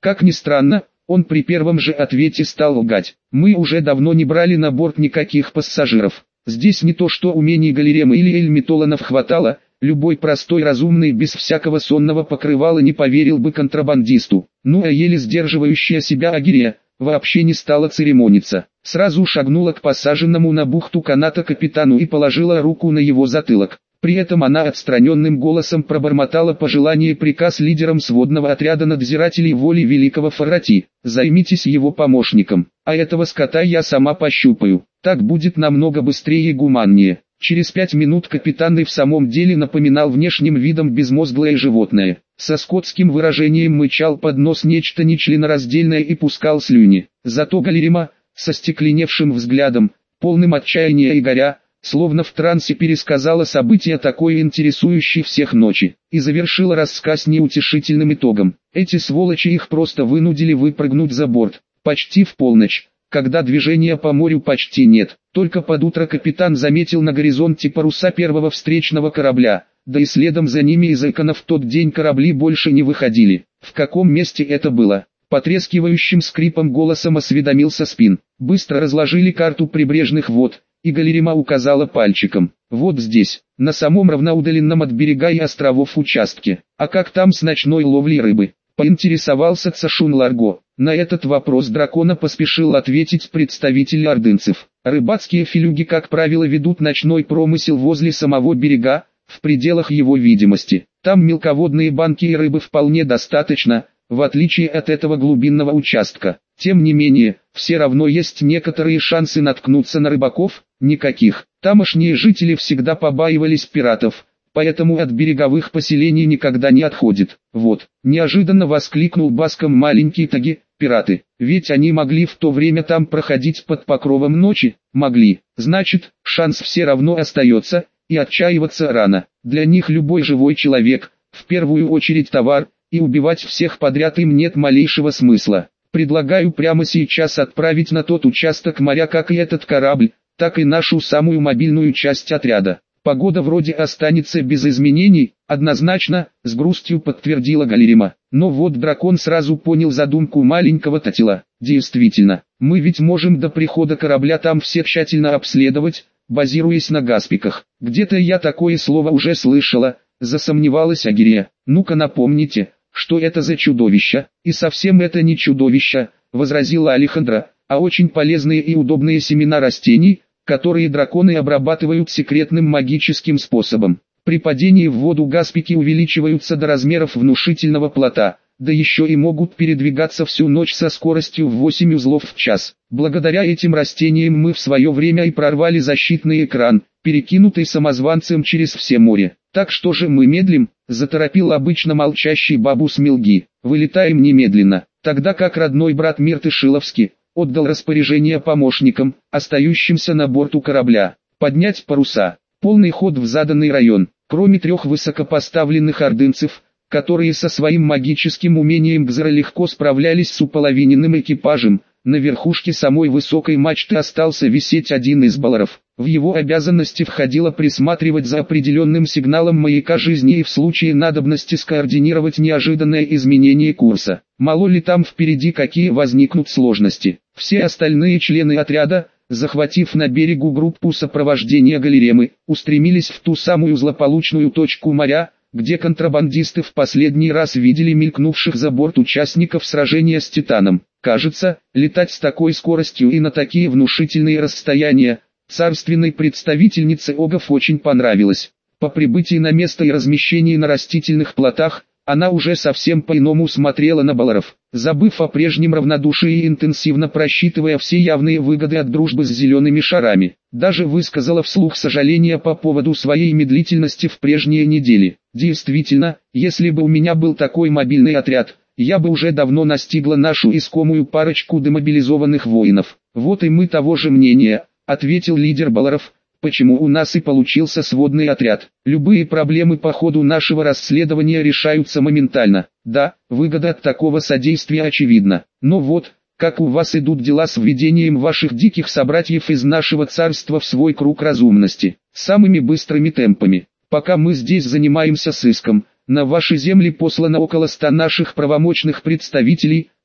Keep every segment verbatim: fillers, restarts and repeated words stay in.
Как ни странно, он при первом же ответе стал лгать. Мы уже давно не брали на борт никаких пассажиров. Здесь не то что умений Галеремы или Эльмитоланов хватало, любой простой разумный без всякого сонного покрывала не поверил бы контрабандисту. Ну а еле сдерживающая себя Агирия вообще не стала церемониться. Сразу шагнула к посаженному на бухту каната капитану и положила руку на его затылок. При этом она отстраненным голосом пробормотала пожелание и приказ лидерам сводного отряда надзирателей воли великого Фарати: займитесь его помощником, а этого скота я сама пощупаю, так будет намного быстрее и гуманнее. Через пять минут капитан и в самом деле напоминал внешним видом безмозглое животное. Со скотским выражением мычал под нос нечто нечленораздельное и пускал слюни. Зато Галерема, со стекленевшим взглядом, полным отчаяния и горя, словно в трансе пересказала события такой интересующей всех ночи, и завершила рассказ неутешительным итогом. Эти сволочи их просто вынудили выпрыгнуть за борт, почти в полночь, когда движения по морю почти нет. Только под утро капитан заметил на горизонте паруса первого встречного корабля, да и следом за ними из Экона в тот день корабли больше не выходили. В каком месте это было? Потрескивающим скрипом голосом осведомился Спин. Быстро разложили карту прибрежных вод, и Галерема указала пальчиком. Вот здесь, на самом равноудаленном от берега и островов участке. А как там с ночной ловлей рыбы? Поинтересовался Цашун Ларго. На этот вопрос дракона поспешил ответить представитель ордынцев. Рыбацкие филюги, как правило, ведут ночной промысел возле самого берега, в пределах его видимости. Там мелководные банки и рыбы вполне достаточно, в отличие от этого глубинного участка. Тем не менее, все равно есть некоторые шансы наткнуться на рыбаков, никаких. Тамошние жители всегда побаивались пиратов, поэтому от береговых поселений никогда не отходит. Вот, неожиданно воскликнул баском маленький Таги: пираты, ведь они могли в то время там проходить под покровом ночи? Могли. Значит, шанс все равно остается, и отчаиваться рано. Для них любой живой человек, в первую очередь товар, и убивать всех подряд им нет малейшего смысла. Предлагаю прямо сейчас отправить на тот участок моря как и этот корабль, так и нашу самую мобильную часть отряда. Погода вроде останется без изменений, однозначно, с грустью подтвердила Галерема. Но вот дракон сразу понял задумку маленького Татила. Действительно, мы ведь можем до прихода корабля там все тщательно обследовать, базируясь на гаспиках. Где-то я такое слово уже слышала, засомневалась Агирия. Ну-ка напомните, что это за чудовища? И совсем это не чудовища, возразила Алехандро, а очень полезные и удобные семена растений, которые драконы обрабатывают секретным магическим способом. При падении в воду гаспики увеличиваются до размеров внушительного плота, да еще и могут передвигаться всю ночь со скоростью в восемь узлов в час. Благодаря этим растениям мы в свое время и прорвали защитный экран, перекинутый самозванцем через все море. Так что же мы медлим? Заторопил обычно молчащий бабус Милги. Вылетаем немедленно, тогда как родной брат Мирты Шиловский отдал распоряжение помощникам, остающимся на борту корабля, поднять паруса, полный ход в заданный район. Кроме трех высокопоставленных ордынцев, которые со своим магическим умением Гзера легко справлялись с уполовиненным экипажем, на верхушке самой высокой мачты остался висеть один из балларов. В его обязанности входило присматривать за определенным сигналом маяка жизни и в случае надобности скоординировать неожиданное изменение курса. Мало ли там впереди какие возникнут сложности. Все остальные члены отряда, захватив на берегу группу сопровождения Галеремы, устремились в ту самую злополучную точку моря, где контрабандисты в последний раз видели мелькнувших за борт участников сражения с Титаном. Кажется, летать с такой скоростью и на такие внушительные расстояния царственной представительнице Огов очень понравилось. По прибытии на место и размещении на растительных плотах, она уже совсем по-иному смотрела на балларов, забыв о прежнем равнодушии и интенсивно просчитывая все явные выгоды от дружбы с зелеными шарами. Даже высказала вслух сожаление по поводу своей медлительности в прежние недели. Действительно, если бы у меня был такой мобильный отряд, я бы уже давно настигла нашу искомую парочку демобилизованных воинов. Вот и мы того же мнения, ответил лидер балларов. Почему у нас и получился сводный отряд. Любые проблемы по ходу нашего расследования решаются моментально. Да, выгода от такого содействия очевидна. Но вот, как у вас идут дела с введением ваших диких собратьев из нашего царства в свой круг разумности? Самыми быстрыми темпами. Пока мы здесь занимаемся сыском, на ваши земли послано около ста наших правомочных представителей,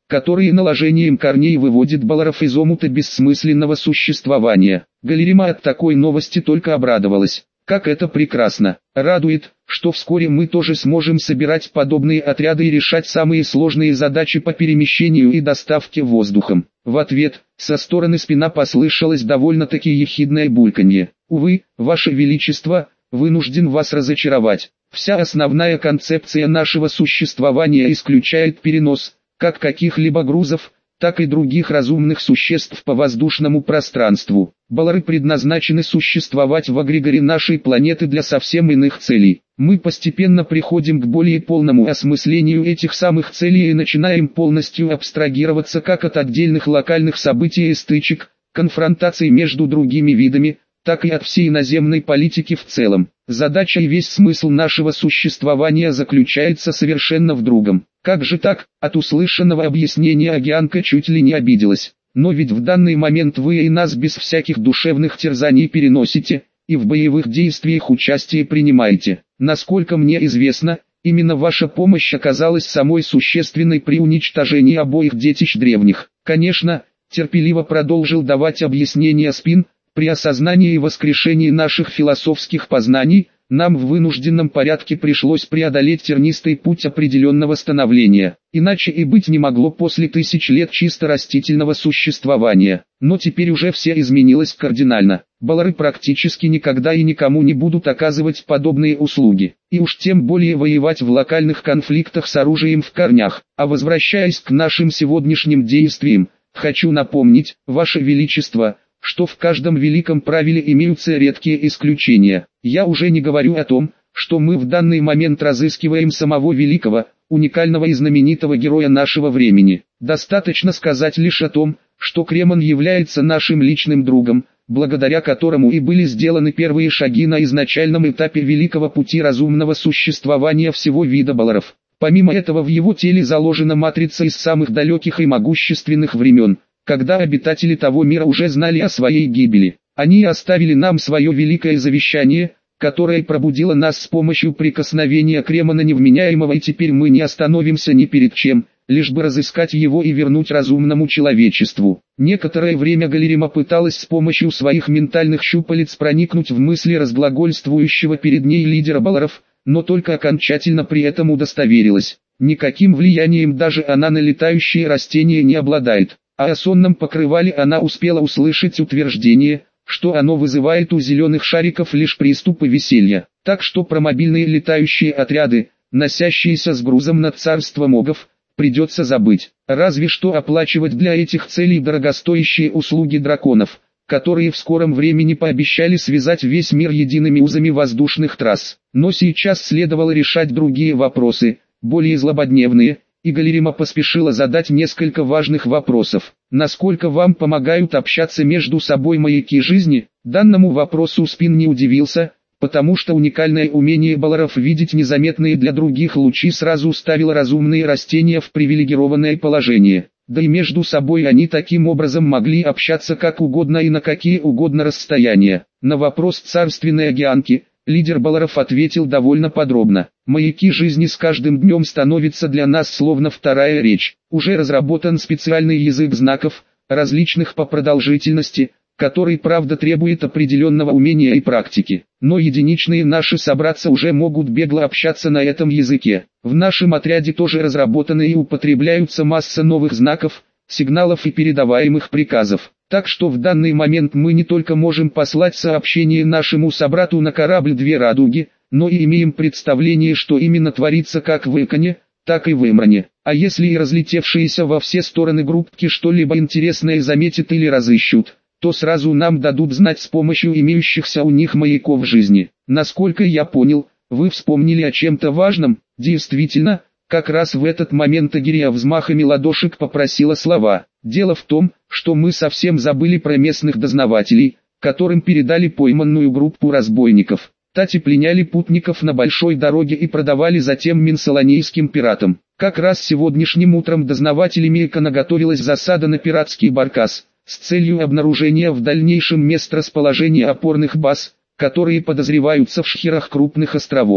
которые наложением корней выводят баларов из омута бессмысленного существования. Галерима от такой новости только обрадовалась. Как это прекрасно! Радует, что вскоре мы тоже сможем собирать подобные отряды и решать самые сложные задачи по перемещению и доставке воздухом. В ответ, со стороны спина послышалось довольно-таки ехидное бульканье. Увы, Ваше Величество, вынужден вас разочаровать. Вся основная концепция нашего существования исключает перенос, как каких-либо грузов, так и других разумных существ по воздушному пространству. Балары предназначены существовать в эгрегоре нашей планеты для совсем иных целей. Мы постепенно приходим к более полному осмыслению этих самых целей и начинаем полностью абстрагироваться как от отдельных локальных событий и стычек, конфронтаций между другими видами, так и от всей наземной политики в целом. Задача и весь смысл нашего существования заключается совершенно в другом. Как же так? От услышанного объяснения Агианка чуть ли не обиделась. Но ведь в данный момент вы и нас без всяких душевных терзаний переносите, и в боевых действиях участие принимаете. Насколько мне известно, именно ваша помощь оказалась самой существенной при уничтожении обоих детищ древних. Конечно, терпеливо продолжил давать объяснения Спин, при осознании и воскрешении наших философских познаний, нам в вынужденном порядке пришлось преодолеть тернистый путь определенного становления. Иначе и быть не могло после тысяч лет чисто растительного существования. Но теперь уже все изменилось кардинально. Балары практически никогда и никому не будут оказывать подобные услуги. И уж тем более воевать в локальных конфликтах с оружием в корнях. А возвращаясь к нашим сегодняшним действиям, хочу напомнить, Ваше Величество, что в каждом великом правиле имеются редкие исключения. Я уже не говорю о том, что мы в данный момент разыскиваем самого великого, уникального и знаменитого героя нашего времени. Достаточно сказать лишь о том, что Кремон является нашим личным другом, благодаря которому и были сделаны первые шаги на изначальном этапе великого пути разумного существования всего вида баларов. Помимо этого в его теле заложена матрица из самых далеких и могущественных времен, когда обитатели того мира уже знали о своей гибели. Они оставили нам свое великое завещание, которое пробудило нас с помощью прикосновения Кремона невменяемого, и теперь мы не остановимся ни перед чем, лишь бы разыскать его и вернуть разумному человечеству. Некоторое время Галерима пыталась с помощью своих ментальных щупалец проникнуть в мысли разглагольствующего перед ней лидера баларов, но только окончательно при этом удостоверилась. Никаким влиянием даже она на летающие растения не обладает. А о сонном покрывале она успела услышать утверждение, что оно вызывает у зеленых шариков лишь приступы веселья. Так что про мобильные летающие отряды, носящиеся с грузом на царство могов, придется забыть. Разве что оплачивать для этих целей дорогостоящие услуги драконов, которые в скором времени пообещали связать весь мир едиными узами воздушных трасс. Но сейчас следовало решать другие вопросы, более злободневные, и Галерима поспешила задать несколько важных вопросов. Насколько вам помогают общаться между собой маяки жизни? Данному вопросу Спин не удивился, потому что уникальное умение баларов видеть незаметные для других лучи сразу ставило разумные растения в привилегированное положение. Да и между собой они таким образом могли общаться как угодно и на какие угодно расстояния. На вопрос царственной Агианки, лидер баларов ответил довольно подробно. Маяки жизни с каждым днем становятся для нас словно вторая речь. Уже разработан специальный язык знаков, различных по продолжительности, который правда требует определенного умения и практики. Но единичные наши собратцы уже могут бегло общаться на этом языке. В нашем отряде тоже разработаны и употребляются масса новых знаков, сигналов и передаваемых приказов. Так что в данный момент мы не только можем послать сообщение нашему собрату на корабль «Две радуги», но и имеем представление, что именно творится как в Иконе, так и в Эмране. А если и разлетевшиеся во все стороны группки что-либо интересное заметят или разыщут, то сразу нам дадут знать с помощью имеющихся у них маяков жизни. Насколько я понял, вы вспомнили о чем-то важном. Действительно, как раз в этот момент Агирия взмахами ладошек попросила слова. Дело в том, что мы совсем забыли про местных дознавателей, которым передали пойманную группу разбойников. Тати пленяли путников на большой дороге и продавали затем минсалонийским пиратам. Как раз сегодняшним утром дознавателями Икона готовилась засада на пиратский баркас, с целью обнаружения в дальнейшем мест расположения опорных баз, которые подозреваются в шхерах крупных островов.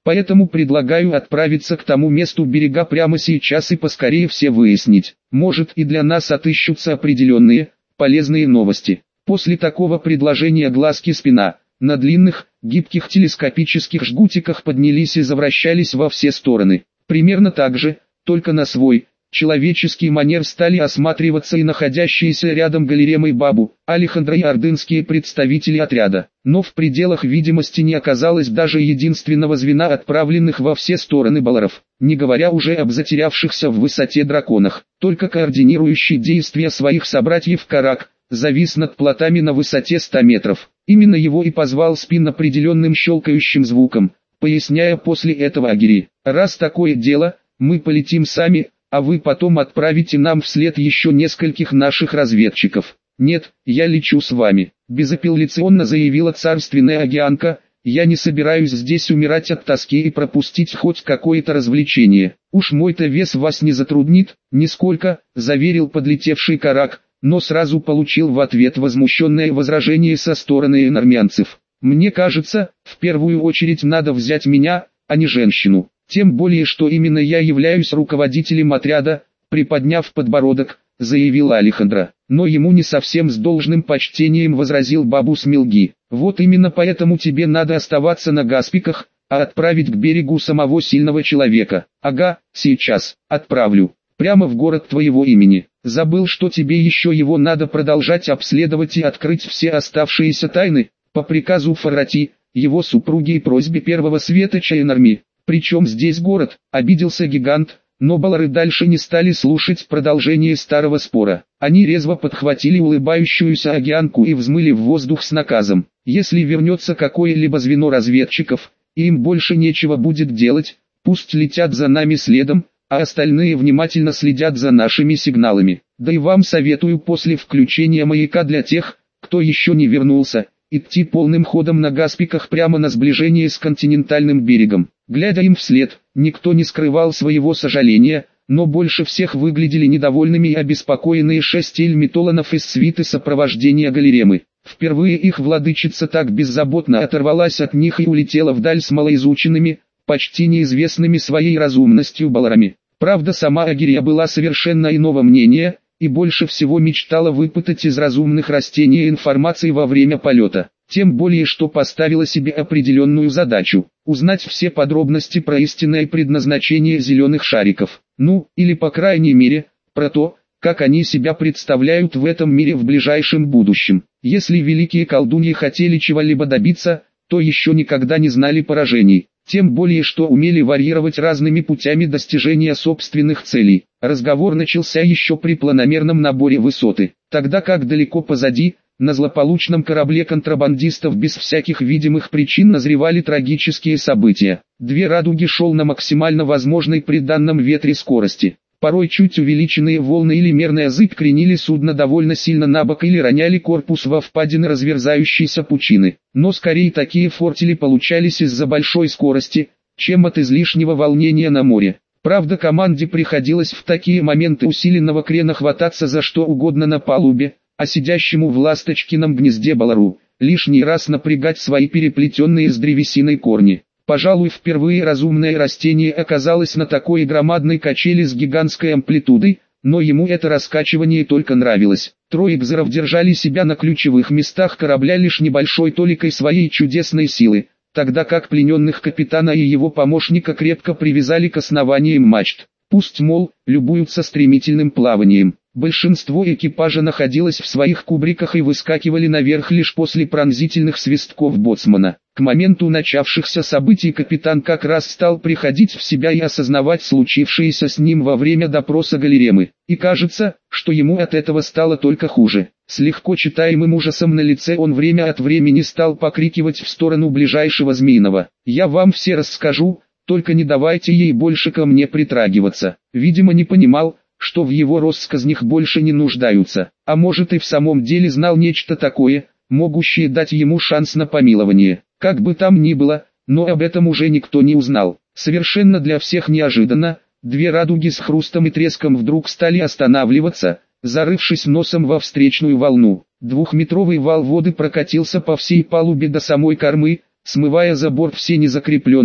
Поэтому предлагаю отправиться к тому месту берега прямо сейчас и поскорее все выяснить. Может, и для нас отыщутся определенные, полезные новости. После такого предложения глазки спина на длинных, гибких телескопических жгутиках поднялись и завращались во все стороны. Примерно так же, только на свой, человеческий манер стали осматриваться и находящиеся рядом Галерема и Бабу, Алехандро и ордынские представители отряда. Но в пределах видимости не оказалось даже единственного звена отправленных во все стороны баларов, не говоря уже об затерявшихся в высоте драконах. Только координирующий действия своих собратьев Карак завис над плотами на высоте ста метров. Именно его и позвал Спин определенным щелкающим звуком, поясняя после этого Агири: «Раз такое дело, мы полетим сами, а вы потом отправите нам вслед еще нескольких наших разведчиков». «Нет, я лечу с вами», — безапелляционно заявила царственная Агианка. «Я не собираюсь здесь умирать от тоски и пропустить хоть какое-то развлечение. Уж мой-то вес вас не затруднит, нисколько», — заверил подлетевший Карак, но сразу получил в ответ возмущенное возражение со стороны энармянцев. «Мне кажется, в первую очередь надо взять меня, а не женщину. Тем более, что именно я являюсь руководителем отряда», — приподняв подбородок, заявил Алехандро. Но ему не совсем с должным почтением возразил Бабу Смилги: «Вот именно поэтому тебе надо оставаться на Гаспиках, а отправить к берегу самого сильного человека». «Ага, сейчас, отправлю. Прямо в город твоего имени. Забыл, что тебе еще его надо продолжать обследовать и открыть все оставшиеся тайны, по приказу Фарати, его супруги и просьбе первого светоча Энарми. Причем здесь город?» — обиделся гигант, но балары дальше не стали слушать продолжение старого спора. Они резво подхватили улыбающуюся Агианку и взмыли в воздух с наказом: «Если вернется какое-либо звено разведчиков, и им больше нечего будет делать, пусть летят за нами следом, а остальные внимательно следят за нашими сигналами. Да и вам советую после включения маяка для тех, кто еще не вернулся, идти полным ходом на Гаспиках прямо на сближение с континентальным берегом». Глядя им вслед, никто не скрывал своего сожаления, но больше всех выглядели недовольными и обеспокоенные шесть эльмитоланов из свиты сопровождения Галеремы. Впервые их владычица так беззаботно оторвалась от них и улетела вдаль с малоизученными, почти неизвестными своей разумностью баларами. Правда, сама Агирия была совершенно иного мнения, и больше всего мечтала выпытать из разумных растений информации во время полета. Тем более, что поставила себе определенную задачу – узнать все подробности про истинное предназначение зеленых шариков. Ну, или по крайней мере, про то, как они себя представляют в этом мире в ближайшем будущем. Если великие колдуньи хотели чего-либо добиться, то еще никогда не знали поражений. Тем более, что умели варьировать разными путями достижения собственных целей. Разговор начался еще при планомерном наборе высоты, тогда как далеко позади, на злополучном корабле контрабандистов без всяких видимых причин назревали трагические события. Две радуги шел на максимально возможной при данном ветре скорости. Порой чуть увеличенные волны или мерная зыбь кренили судно довольно сильно на бок или роняли корпус во впадины разверзающейся пучины. Но скорее такие фортели получались из-за большой скорости, чем от излишнего волнения на море. Правда, команде приходилось в такие моменты усиленного крена хвататься за что угодно на палубе, а сидящему в ласточкином гнезде балару лишний раз напрягать свои переплетенные с древесиной корни. Пожалуй, впервые разумное растение оказалось на такой громадной качели с гигантской амплитудой, но ему это раскачивание только нравилось. Трое гзеров держали себя на ключевых местах корабля лишь небольшой толикой своей чудесной силы, тогда как плененных капитана и его помощника крепко привязали к основаниям мачт. Пусть, мол, любуются стремительным плаванием. Большинство экипажа находилось в своих кубриках и выскакивали наверх лишь после пронзительных свистков боцмана. К моменту начавшихся событий капитан как раз стал приходить в себя и осознавать случившееся с ним во время допроса Галеремы. И кажется, что ему от этого стало только хуже. С легко читаемым ужасом на лице он время от времени стал покрикивать в сторону ближайшего Змеиного: «Я вам все расскажу, только не давайте ей больше ко мне притрагиваться». Видимо, не понимал, что в его россказнях больше не нуждаются, а может и в самом деле знал нечто такое, могущее дать ему шанс на помилование. Как бы там ни было, но об этом уже никто не узнал. Совершенно для всех неожиданно, две радуги с хрустом и треском вдруг стали останавливаться, зарывшись носом во встречную волну. Двухметровый вал воды прокатился по всей палубе до самой кормы, смывая за борт все незакрепленные,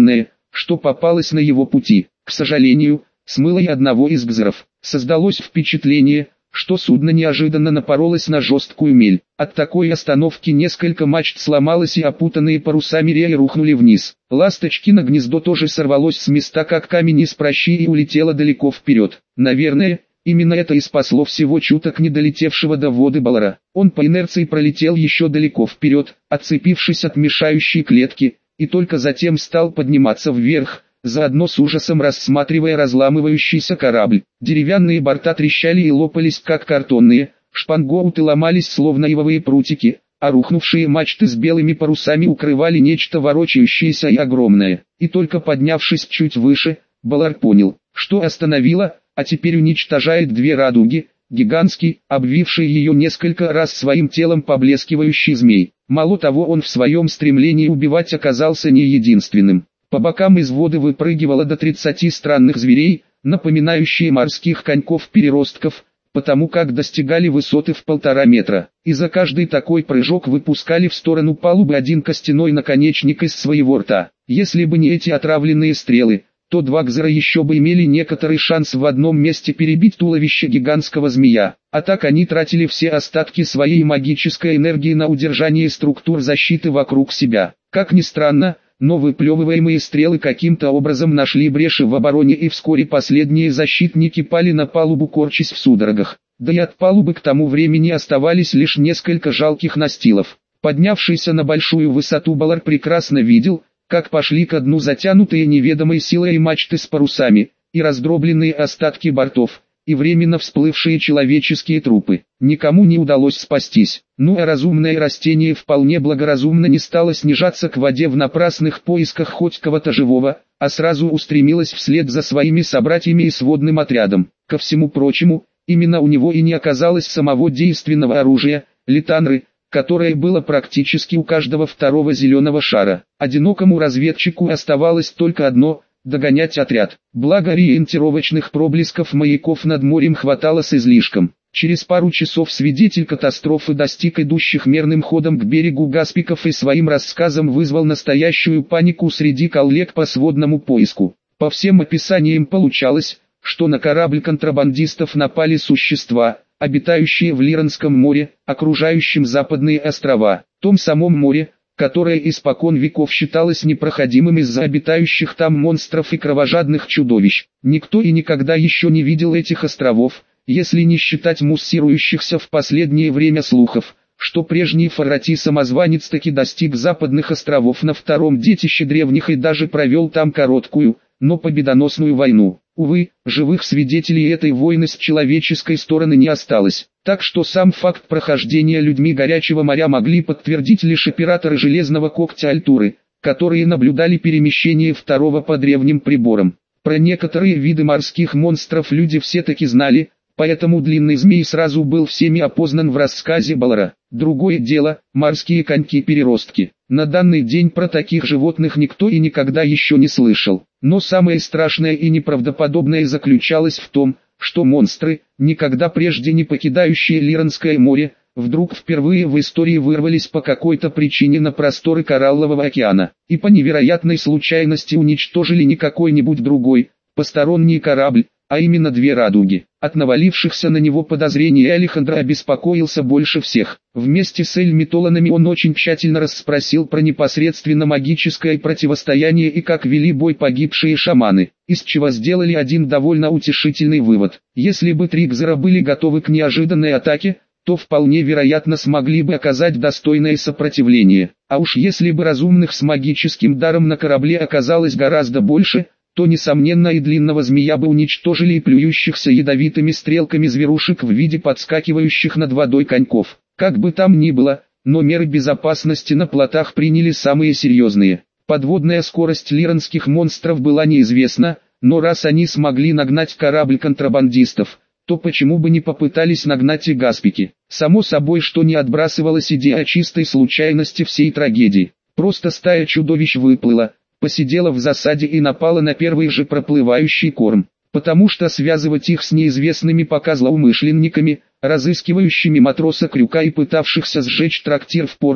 что попалось на его пути. К сожалению, смыло и одного из гзеров. Создалось впечатление, что судно неожиданно напоролось на жесткую мель. От такой остановки несколько мачт сломалось и опутанные парусами реи рухнули вниз. Ласточкино гнездо тоже сорвалось с места как камень из пращи и улетело далеко вперед. Наверное, именно это и спасло всего чуток не долетевшего до воды Баллара. Он по инерции пролетел еще далеко вперед, отцепившись от мешающей клетки, и только затем стал подниматься вверх, заодно с ужасом рассматривая разламывающийся корабль. Деревянные борта трещали и лопались как картонные, шпангоуты ломались словно ивовые прутики, а рухнувшие мачты с белыми парусами укрывали нечто ворочающееся и огромное. И только поднявшись чуть выше, Баллар понял, что остановило, а теперь уничтожает две радуги, гигантский, обвивший ее несколько раз своим телом поблескивающий змей. Мало того, он в своем стремлении убивать оказался не единственным. По бокам из воды выпрыгивало до тридцати странных зверей, напоминающие морских коньков-переростков, потому как достигали высоты в полтора метра. И за каждый такой прыжок выпускали в сторону палубы один костяной наконечник из своего рта. Если бы не эти отравленные стрелы, то два гзера еще бы имели некоторый шанс в одном месте перебить туловище гигантского змея. А так они тратили все остатки своей магической энергии на удержание структур защиты вокруг себя. Как ни странно, но выплевываемые стрелы каким-то образом нашли бреши в обороне, и вскоре последние защитники пали на палубу, корчась в судорогах. Да и от палубы к тому времени оставались лишь несколько жалких настилов. Поднявшийся на большую высоту Баллар прекрасно видел, как пошли ко дну затянутые неведомой силой мачты с парусами, и раздробленные остатки бортов, и временно всплывшие человеческие трупы. Никому не удалось спастись. Ну а разумное растение вполне благоразумно не стало снижаться к воде в напрасных поисках хоть кого-то живого, а сразу устремилось вслед за своими собратьями и сводным отрядом. Ко всему прочему, именно у него и не оказалось самого действенного оружия, литанры, которое было практически у каждого второго зеленого шара. Одинокому разведчику оставалось только одно – догонять отряд. Благо ориентировочных проблесков маяков над морем хватало с излишком. Через пару часов свидетель катастрофы достиг идущих мерным ходом к берегу гаспиков и своим рассказом вызвал настоящую панику среди коллег по сводному поиску. По всем описаниям получалось, что на корабль контрабандистов напали существа, обитающие в Лиранском море, окружающем западные острова, том самом море, которое испокон веков считалось непроходимым из-за обитающих там монстров и кровожадных чудовищ. Никто и никогда еще не видел этих островов, если не считать муссирующихся в последнее время слухов, что прежний Фарати-самозванец таки достиг западных островов на втором детище древних и даже провел там короткую, но победоносную войну. Увы, живых свидетелей этой войны с человеческой стороны не осталось, так что сам факт прохождения людьми горячего моря могли подтвердить лишь операторы железного когтя Альтуры, которые наблюдали перемещение второго по древним приборам. Про некоторые виды морских монстров люди все-таки знали, поэтому длинный змей сразу был всеми опознан в рассказе Баллара. Другое дело – морские коньки-переростки. На данный день про таких животных никто и никогда еще не слышал. Но самое страшное и неправдоподобное заключалось в том, что монстры, никогда прежде не покидающие Лиранское море, вдруг впервые в истории вырвались по какой-то причине на просторы Кораллового океана, и по невероятной случайности уничтожили не какой-нибудь другой, посторонний корабль, а именно две радуги. От навалившихся на него подозрений Алехандро обеспокоился больше всех. Вместе с эльмитоланами он очень тщательно расспросил про непосредственно магическое противостояние и как вели бой погибшие шаманы, из чего сделали один довольно утешительный вывод. Если бы три гзера были готовы к неожиданной атаке, то вполне вероятно смогли бы оказать достойное сопротивление. А уж если бы разумных с магическим даром на корабле оказалось гораздо больше, то несомненно и длинного змея бы уничтожили и плюющихся ядовитыми стрелками зверушек в виде подскакивающих над водой коньков. Как бы там ни было, но меры безопасности на плотах приняли самые серьезные. Подводная скорость лиранских монстров была неизвестна, но раз они смогли нагнать корабль контрабандистов, то почему бы не попытались нагнать и гаспики? Само собой, что не отбрасывалась идея о чистой случайности всей трагедии. Просто стая чудовищ выплыла, посидела в засаде и напала на первый же проплывающий корм, потому что связывать их с неизвестными пока злоумышленниками, разыскивающими матроса Крюка и пытавшихся сжечь трактир в порту,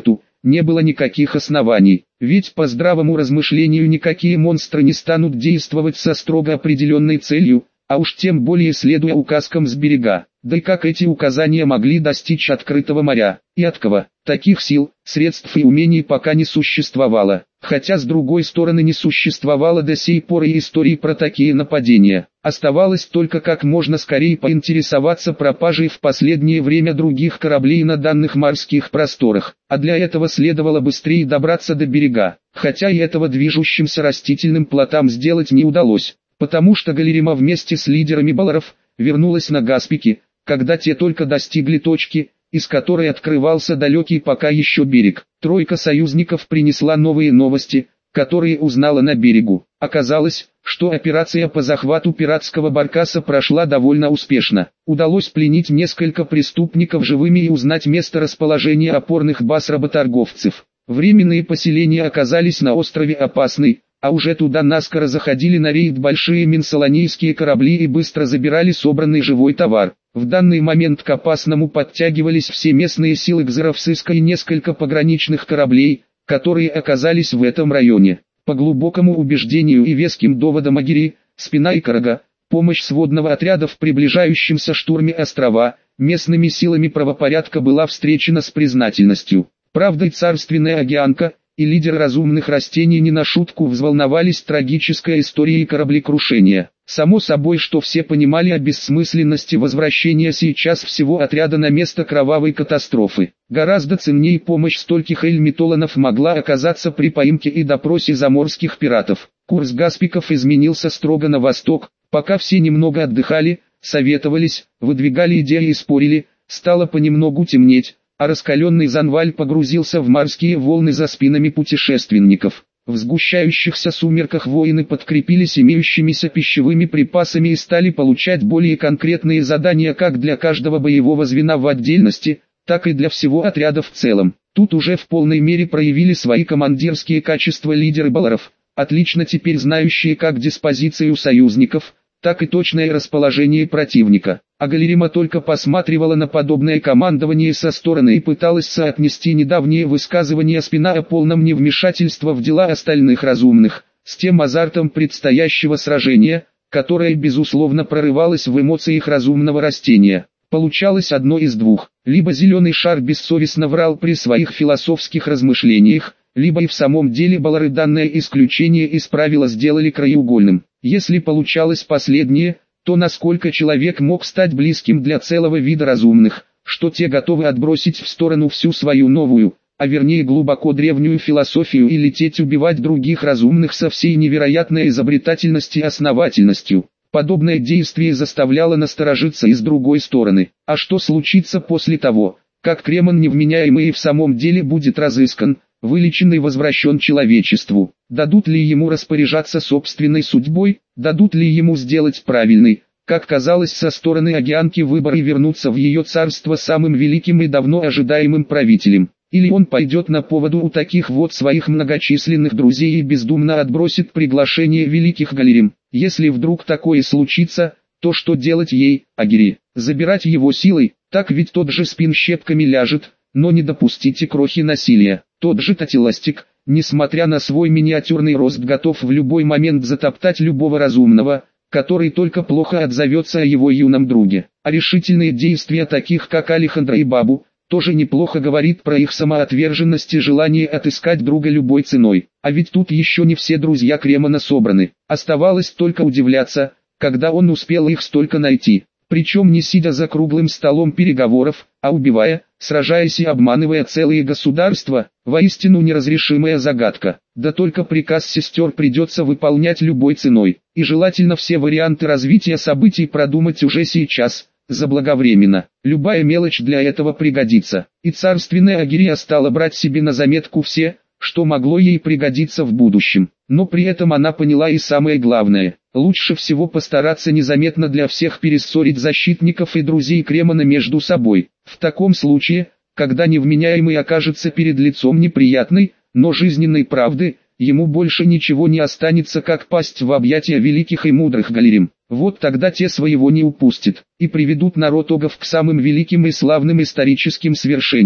не было никаких оснований, ведь по здравому размышлению никакие монстры не станут действовать со строго определенной целью, а уж тем более следуя указкам с берега. Да и как эти указания могли достичь открытого моря, и от кого? Таких сил, средств и умений пока не существовало, хотя с другой стороны не существовало до сей поры и истории про такие нападения. Оставалось только как можно скорее поинтересоваться пропажей в последнее время других кораблей на данных морских просторах, а для этого следовало быстрее добраться до берега, хотя и этого движущимся растительным плотам сделать не удалось, потому что Галерима вместе с лидерами Балларов вернулась на Гаспики, когда те только достигли точки, из которой открывался далекий пока еще берег. Тройка союзников принесла новые новости, которые узнала на берегу. Оказалось, что операция по захвату пиратского баркаса прошла довольно успешно. Удалось пленить несколько преступников живыми и узнать место расположения опорных баз работорговцев. Временные поселения оказались на острове Опасный, а уже туда наскоро заходили на рейд большие минсалонийские корабли и быстро забирали собранный живой товар. В данный момент к Опасному подтягивались все местные силы Кзыровсыска и несколько пограничных кораблей, которые оказались в этом районе. По глубокому убеждению и веским доводам Агири, Спина и Карага, помощь сводного отряда в приближающемся штурме острова, местными силами правопорядка была встречена с признательностью. Правда, и царственная Океанка, и лидер разумных растений не на шутку взволновались трагической историей кораблекрушения. Само собой, что все понимали о бессмысленности возвращения сейчас всего отряда на место кровавой катастрофы. Гораздо ценнее помощь стольких эльмитоланов могла оказаться при поимке и допросе заморских пиратов. Курс Гаспиков изменился строго на восток, пока все немного отдыхали, советовались, выдвигали идеи и спорили, стало понемногу темнеть, а раскаленный Занваль погрузился в морские волны за спинами путешественников. В сгущающихся сумерках воины подкрепились имеющимися пищевыми припасами и стали получать более конкретные задания как для каждого боевого звена в отдельности, так и для всего отряда в целом. Тут уже в полной мере проявили свои командирские качества лидеры Балларов, отлично теперь знающие как диспозицию союзников, так и точное расположение противника. А Галерима только посматривала на подобное командование со стороны и пыталась соотнести недавние высказывания Спина о полном невмешательстве в дела остальных разумных, с тем азартом предстоящего сражения, которое безусловно прорывалось в эмоциях разумного растения. Получалось одно из двух: либо зеленый шар бессовестно врал при своих философских размышлениях, либо и в самом деле Баллары данное исключение из правила сделали краеугольным. Если получалось последнее, то насколько человек мог стать близким для целого вида разумных, что те готовы отбросить в сторону всю свою новую, а вернее глубоко древнюю философию и лететь убивать других разумных со всей невероятной изобретательностью и основательностью. Подобное действие заставляло насторожиться и с другой стороны. А что случится после того, как Кремон невменяемый и в самом деле будет разыскан, вылечен и возвращен человечеству? Дадут ли ему распоряжаться собственной судьбой, дадут ли ему сделать правильный, как казалось со стороны Океанки, выбор и вернуться в ее царство самым великим и давно ожидаемым правителем? Или он пойдет на поводу у таких вот своих многочисленных друзей и бездумно отбросит приглашение великих Галерим? Если вдруг такое случится, то что делать ей, Агири? Забирать его силой? Так ведь тот же Спин щепками ляжет, но не допустите крохи насилия. Тот же Татиластик, несмотря на свой миниатюрный рост, готов в любой момент затоптать любого разумного, который только плохо отзовется о его юном друге. А решительные действия таких как Алехандро и Бабу тоже неплохо говорит про их самоотверженность и желание отыскать друга любой ценой. А ведь тут еще не все друзья Кремона собраны. Оставалось только удивляться, когда он успел их столько найти. Причем не сидя за круглым столом переговоров, а убивая, сражаясь и обманывая целые государства. Воистину неразрешимая загадка. Да только приказ сестер придется выполнять любой ценой. И желательно все варианты развития событий продумать уже сейчас, заблаговременно. Любая мелочь для этого пригодится. И царственная Агирия стала брать себе на заметку все, что могло ей пригодиться в будущем. Но при этом она поняла и самое главное: лучше всего постараться незаметно для всех перессорить защитников и друзей Кремона между собой. В таком случае, когда невменяемый окажется перед лицом неприятной, но жизненной правды, ему больше ничего не останется, как пасть в объятия великих и мудрых Галерим. Вот тогда те своего не упустят, и приведут народ Огов к самым великим и славным историческим свершениям.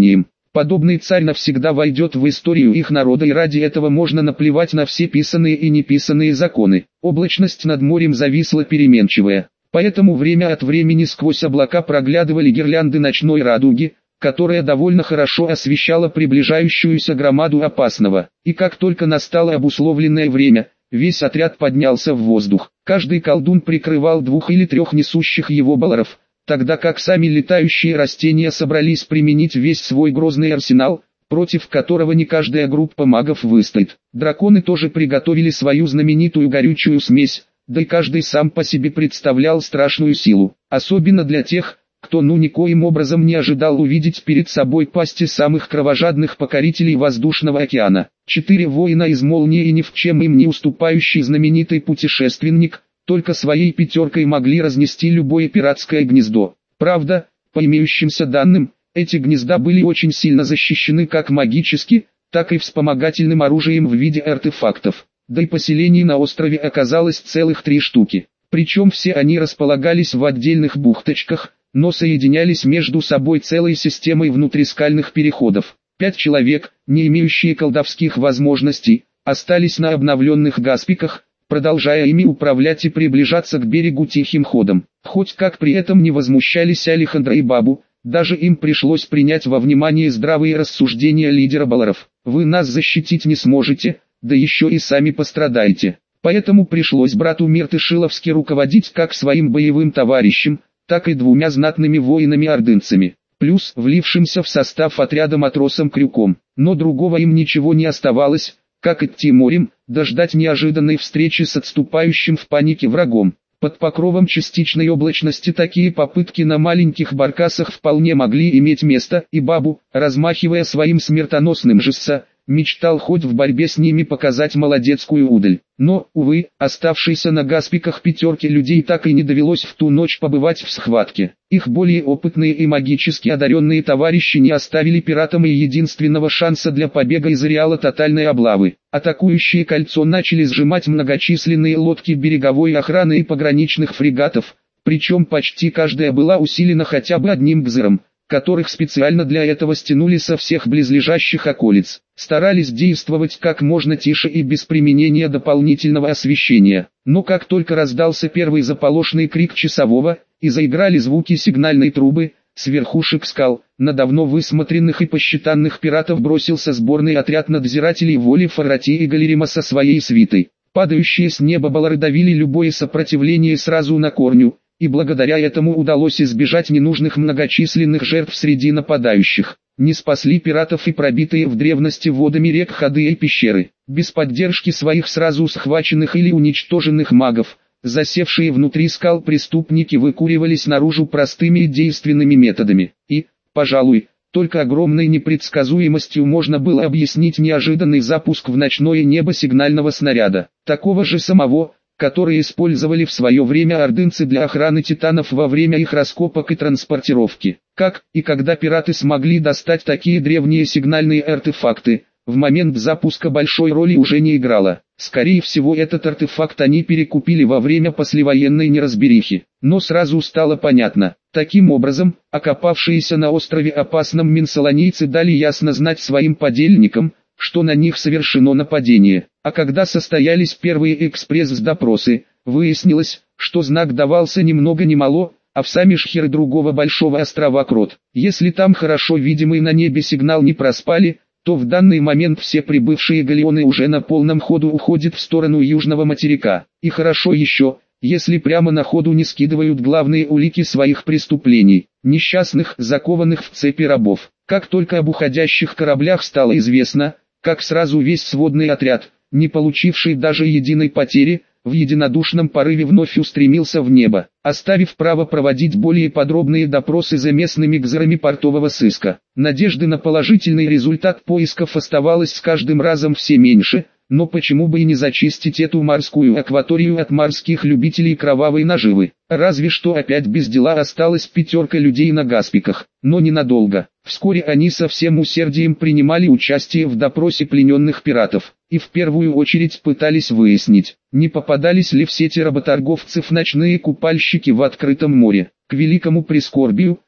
Подобный царь навсегда войдет в историю их народа, и ради этого можно наплевать на все писанные и неписанные законы. Облачность над морем зависла переменчивая, поэтому время от времени сквозь облака проглядывали гирлянды ночной радуги, которая довольно хорошо освещала приближающуюся громаду опасного. И как только настало обусловленное время, весь отряд поднялся в воздух. Каждый колдун прикрывал двух или трех несущих его балларов, тогда как сами летающие растения собрались применить весь свой грозный арсенал, против которого не каждая группа магов выстоит. Драконы тоже приготовили свою знаменитую горючую смесь, да и каждый сам по себе представлял страшную силу, особенно для тех, кто ну никоим образом не ожидал увидеть перед собой пасти самых кровожадных покорителей воздушного океана. Четыре воина из молнии и ни в чем им не уступающий знаменитый путешественник, только своей пятеркой могли разнести любое пиратское гнездо. Правда, по имеющимся данным, эти гнезда были очень сильно защищены как магически, так и вспомогательным оружием в виде артефактов. Да и поселений на острове оказалось целых три штуки. Причем все они располагались в отдельных бухточках, но соединялись между собой целой системой внутрискальных переходов. Пять человек, не имеющие колдовских возможностей, остались на обновленных гаспиках, продолжая ими управлять и приближаться к берегу тихим ходом. Хоть как при этом не возмущались Алехандро и Бабу, даже им пришлось принять во внимание здравые рассуждения лидера балларов. Вы нас защитить не сможете, да еще и сами пострадаете. Поэтому пришлось брату Мертышиловски руководить как своим боевым товарищем, так и двумя знатными воинами-ордынцами, плюс влившимся в состав отряда матросом Крюком. Но другого им ничего не оставалось, как идти морем, дождать неожиданной встречи с отступающим в панике врагом. Под покровом частичной облачности такие попытки на маленьких баркасах вполне могли иметь место, и Бабу, размахивая своим смертоносным жезса, мечтал хоть в борьбе с ними показать молодецкую удаль. Но, увы, оставшейся на гаспиках пятерки людей так и не довелось в ту ночь побывать в схватке. Их более опытные и магически одаренные товарищи не оставили пиратам и единственного шанса для побега из ареала тотальной облавы. Атакующие кольцо начали сжимать многочисленные лодки береговой охраны и пограничных фрегатов, причем почти каждая была усилена хотя бы одним гзыром, которых специально для этого стянули со всех близлежащих околиц. Старались действовать как можно тише и без применения дополнительного освещения. Но как только раздался первый заполошный крик часового, и заиграли звуки сигнальной трубы, с верхушек скал, на давно высмотренных и посчитанных пиратов бросился сборный отряд надзирателей воли Фарати и Галерима со своей свитой. Падающие с неба баллары давили любое сопротивление сразу на корню, и благодаря этому удалось избежать ненужных многочисленных жертв среди нападающих. Не спасли пиратов и пробитые в древности водами рек ходы и пещеры. Без поддержки своих сразу схваченных или уничтоженных магов, засевшие внутри скал преступники выкуривались наружу простыми и действенными методами. И, пожалуй, только огромной непредсказуемостью можно было объяснить неожиданный запуск в ночное небо сигнального снаряда. Такого же самого, которые использовали в свое время ордынцы для охраны титанов во время их раскопок и транспортировки. Как и когда пираты смогли достать такие древние сигнальные артефакты, в момент запуска большой роли уже не играло. Скорее всего, этот артефакт они перекупили во время послевоенной неразберихи. Но сразу стало понятно. Таким образом, окопавшиеся на острове опасном минсалонийцы дали ясно знать своим подельникам, что на них совершено нападение. А когда состоялись первые экспресс-допросы, выяснилось, что знак давался ни много ни мало, а в сами шхеры другого большого острова Крот. Если там хорошо видимый на небе сигнал не проспали, то в данный момент все прибывшие галеоны уже на полном ходу уходят в сторону южного материка. И хорошо еще, если прямо на ходу не скидывают главные улики своих преступлений, несчастных, закованных в цепи рабов. Как только об уходящих кораблях стало известно, как сразу весь сводный отряд, не получивший даже единой потери, в единодушном порыве вновь устремился в небо, оставив право проводить более подробные допросы за местными гзырами портового сыска. Надежды на положительный результат поисков оставалось с каждым разом все меньше, но почему бы и не зачистить эту морскую акваторию от морских любителей кровавой наживы. Разве что опять без дела осталась пятерка людей на гаспиках, но ненадолго. Вскоре они со всем усердием принимали участие в допросе плененных пиратов, и в первую очередь пытались выяснить, не попадались ли в сети работорговцев ночные купальщики в открытом море. К великому прискорбию,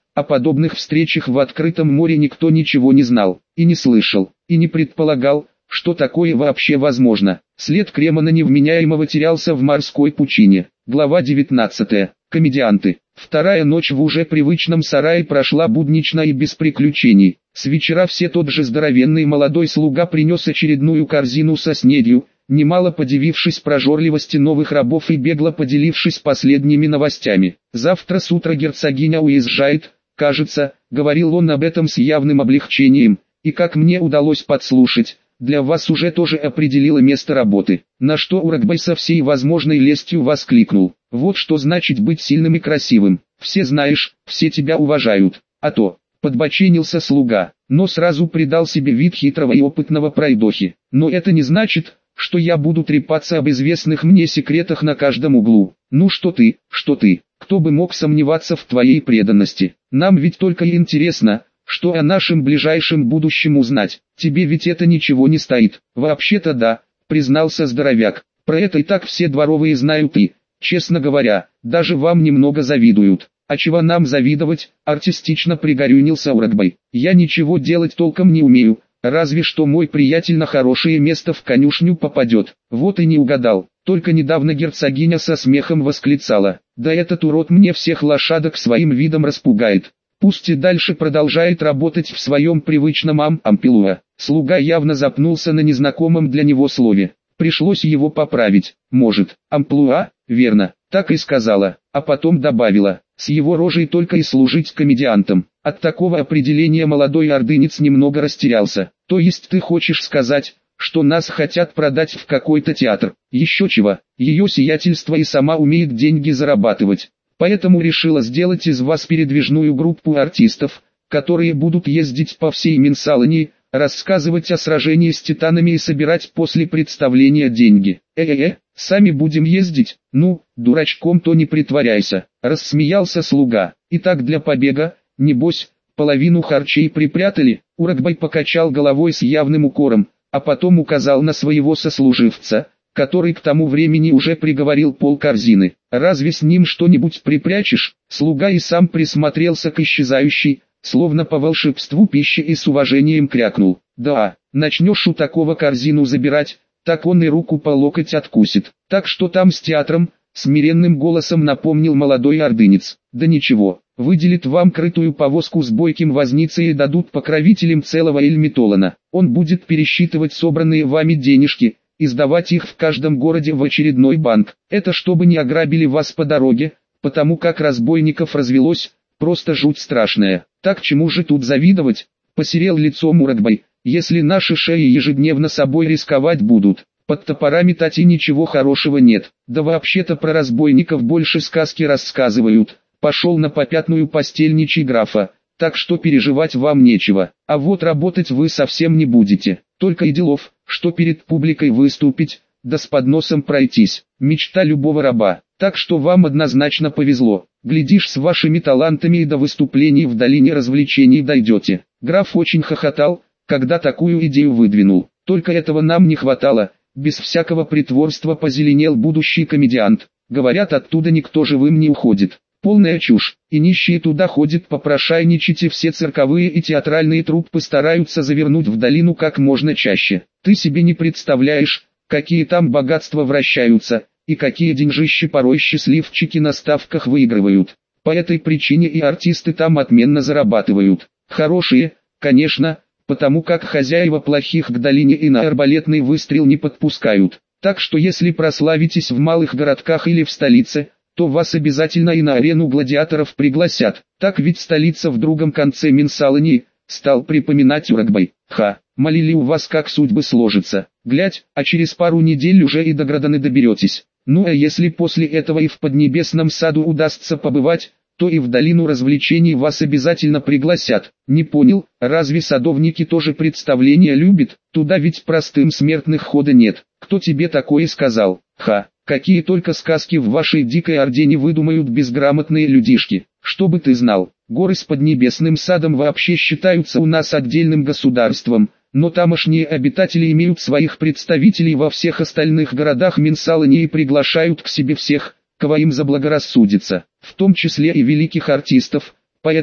О подобных встречах в открытом море никто ничего не знал, и не слышал, и не предполагал, что такое вообще возможно. След Кремана невменяемого терялся в морской пучине. Глава девятнадцатая. Комедианты. Вторая ночь в уже привычном сарае прошла буднично и без приключений. С вечера все тот же здоровенный молодой слуга принес очередную корзину со снедью, немало подивившись прожорливости новых рабов и бегло поделившись последними новостями. «Завтра с утра герцогиня уезжает, кажется», — говорил он об этом с явным облегчением, «и как мне удалось подслушать, для вас уже тоже определила место работы». На что Урагбай со всей возможной лестью воскликнул: «Вот что значит быть сильным и красивым. Все знаешь, все тебя уважают. А то...» Подбоченился слуга, но сразу придал себе вид хитрого и опытного пройдохи. «Но это не значит, что я буду трепаться об известных мне секретах на каждом углу. Ну что ты, что ты, кто бы мог сомневаться в твоей преданности? Нам ведь только и интересно, что о нашем ближайшем будущем узнать. Тебе ведь это ничего не стоит». «Вообще-то да», признался здоровяк, «про это и так все дворовые знают и, честно говоря, даже вам немного завидуют». «А чего нам завидовать?» — артистично пригорюнился Урагбай. «Я ничего делать толком не умею, разве что мой приятель на хорошее место в конюшню попадет». Вот и не угадал, только недавно герцогиня со смехом восклицала: «Да этот урод мне всех лошадок своим видом распугает. Пусть и дальше продолжает работать в своем привычном ам-ампилуа». Слуга явно запнулся на незнакомом для него слове. Пришлось его поправить. «Может, амплуа, верно, так и сказала», а потом добавила: «С его рожей только и служить комедиантом». От такого определения молодой ордынец немного растерялся. «То есть ты хочешь сказать, что нас хотят продать в какой-то театр?» «Еще чего, ее сиятельство и сама умеет деньги зарабатывать. Поэтому решила сделать из вас передвижную группу артистов, которые будут ездить по всей Минсалании, рассказывать о сражении с титанами и собирать после представления деньги». «Э-э-э, сами будем ездить? Ну, дурачком-то не притворяйся», — рассмеялся слуга. «И так для побега, небось, половину харчей припрятали?» Урагбай покачал головой с явным укором, а потом указал на своего сослуживца, который к тому времени уже приговорил полкорзины. «Разве с ним что-нибудь припрячешь?» Слуга и сам присмотрелся к исчезающей, словно по волшебству пищи, и с уважением крякнул: «Да, начнешь у такого корзину забирать, так он и руку по локоть откусит». «Так что там с театром?» — смиренным голосом напомнил молодой ордынец. «Да ничего, выделит вам крытую повозку с бойким возницей и дадут покровителям целого Эльмитолана. Он будет пересчитывать собранные вами денежки и сдавать их в каждом городе в очередной банк. Это чтобы не ограбили вас по дороге, потому как разбойников развелось, просто жуть страшная. Так чему же тут завидовать?» — посерел лицом Урагбай. «Если наши шеи ежедневно собой рисковать будут, под топора метать и ничего хорошего нет. Да вообще-то про разбойников больше сказки рассказывают. Пошел на попятную постельничий графа, так что переживать вам нечего. А вот работать вы совсем не будете, только и делов, что перед публикой выступить, да с подносом пройтись. Мечта любого раба. Так что вам однозначно повезло. Глядишь, с вашими талантами и до выступлений в долине развлечений дойдете». Граф очень хохотал, когда такую идею выдвинул. «Только этого нам не хватало», — без всякого притворства позеленел будущий комедиант. «Говорят, оттуда никто живым не уходит. Полная чушь, и нищие туда ходят попрошайничать, и все цирковые и театральные труппы стараются завернуть в долину как можно чаще. Ты себе не представляешь, какие там богатства вращаются, и какие деньжищи порой счастливчики на ставках выигрывают. По этой причине и артисты там отменно зарабатывают. Хорошие, конечно, потому как хозяева плохих к долине и на арбалетный выстрел не подпускают. Так что если прославитесь в малых городках или в столице, то вас обязательно и на арену гладиаторов пригласят. Так ведь столица в другом конце Минсалании», — стал припоминать Урагбай. «Ха, молили у вас как судьбы сложатся. Глядь, а через пару недель уже и до Граданы доберетесь. Ну а если после этого и в Поднебесном саду удастся побывать, то и в долину развлечений вас обязательно пригласят». «Не понял, разве садовники тоже представления любят? Туда ведь простым смертных хода нет. Кто тебе такое сказал?» «Ха, какие только сказки в вашей дикой орде не выдумают безграмотные людишки. Чтобы ты знал, горы с Поднебесным садом вообще считаются у нас отдельным государством, но тамошние обитатели имеют своих представителей во всех остальных городах Минсалании и приглашают к себе всех, кого им заблагорассудится, в том числе и великих артистов, поэтов,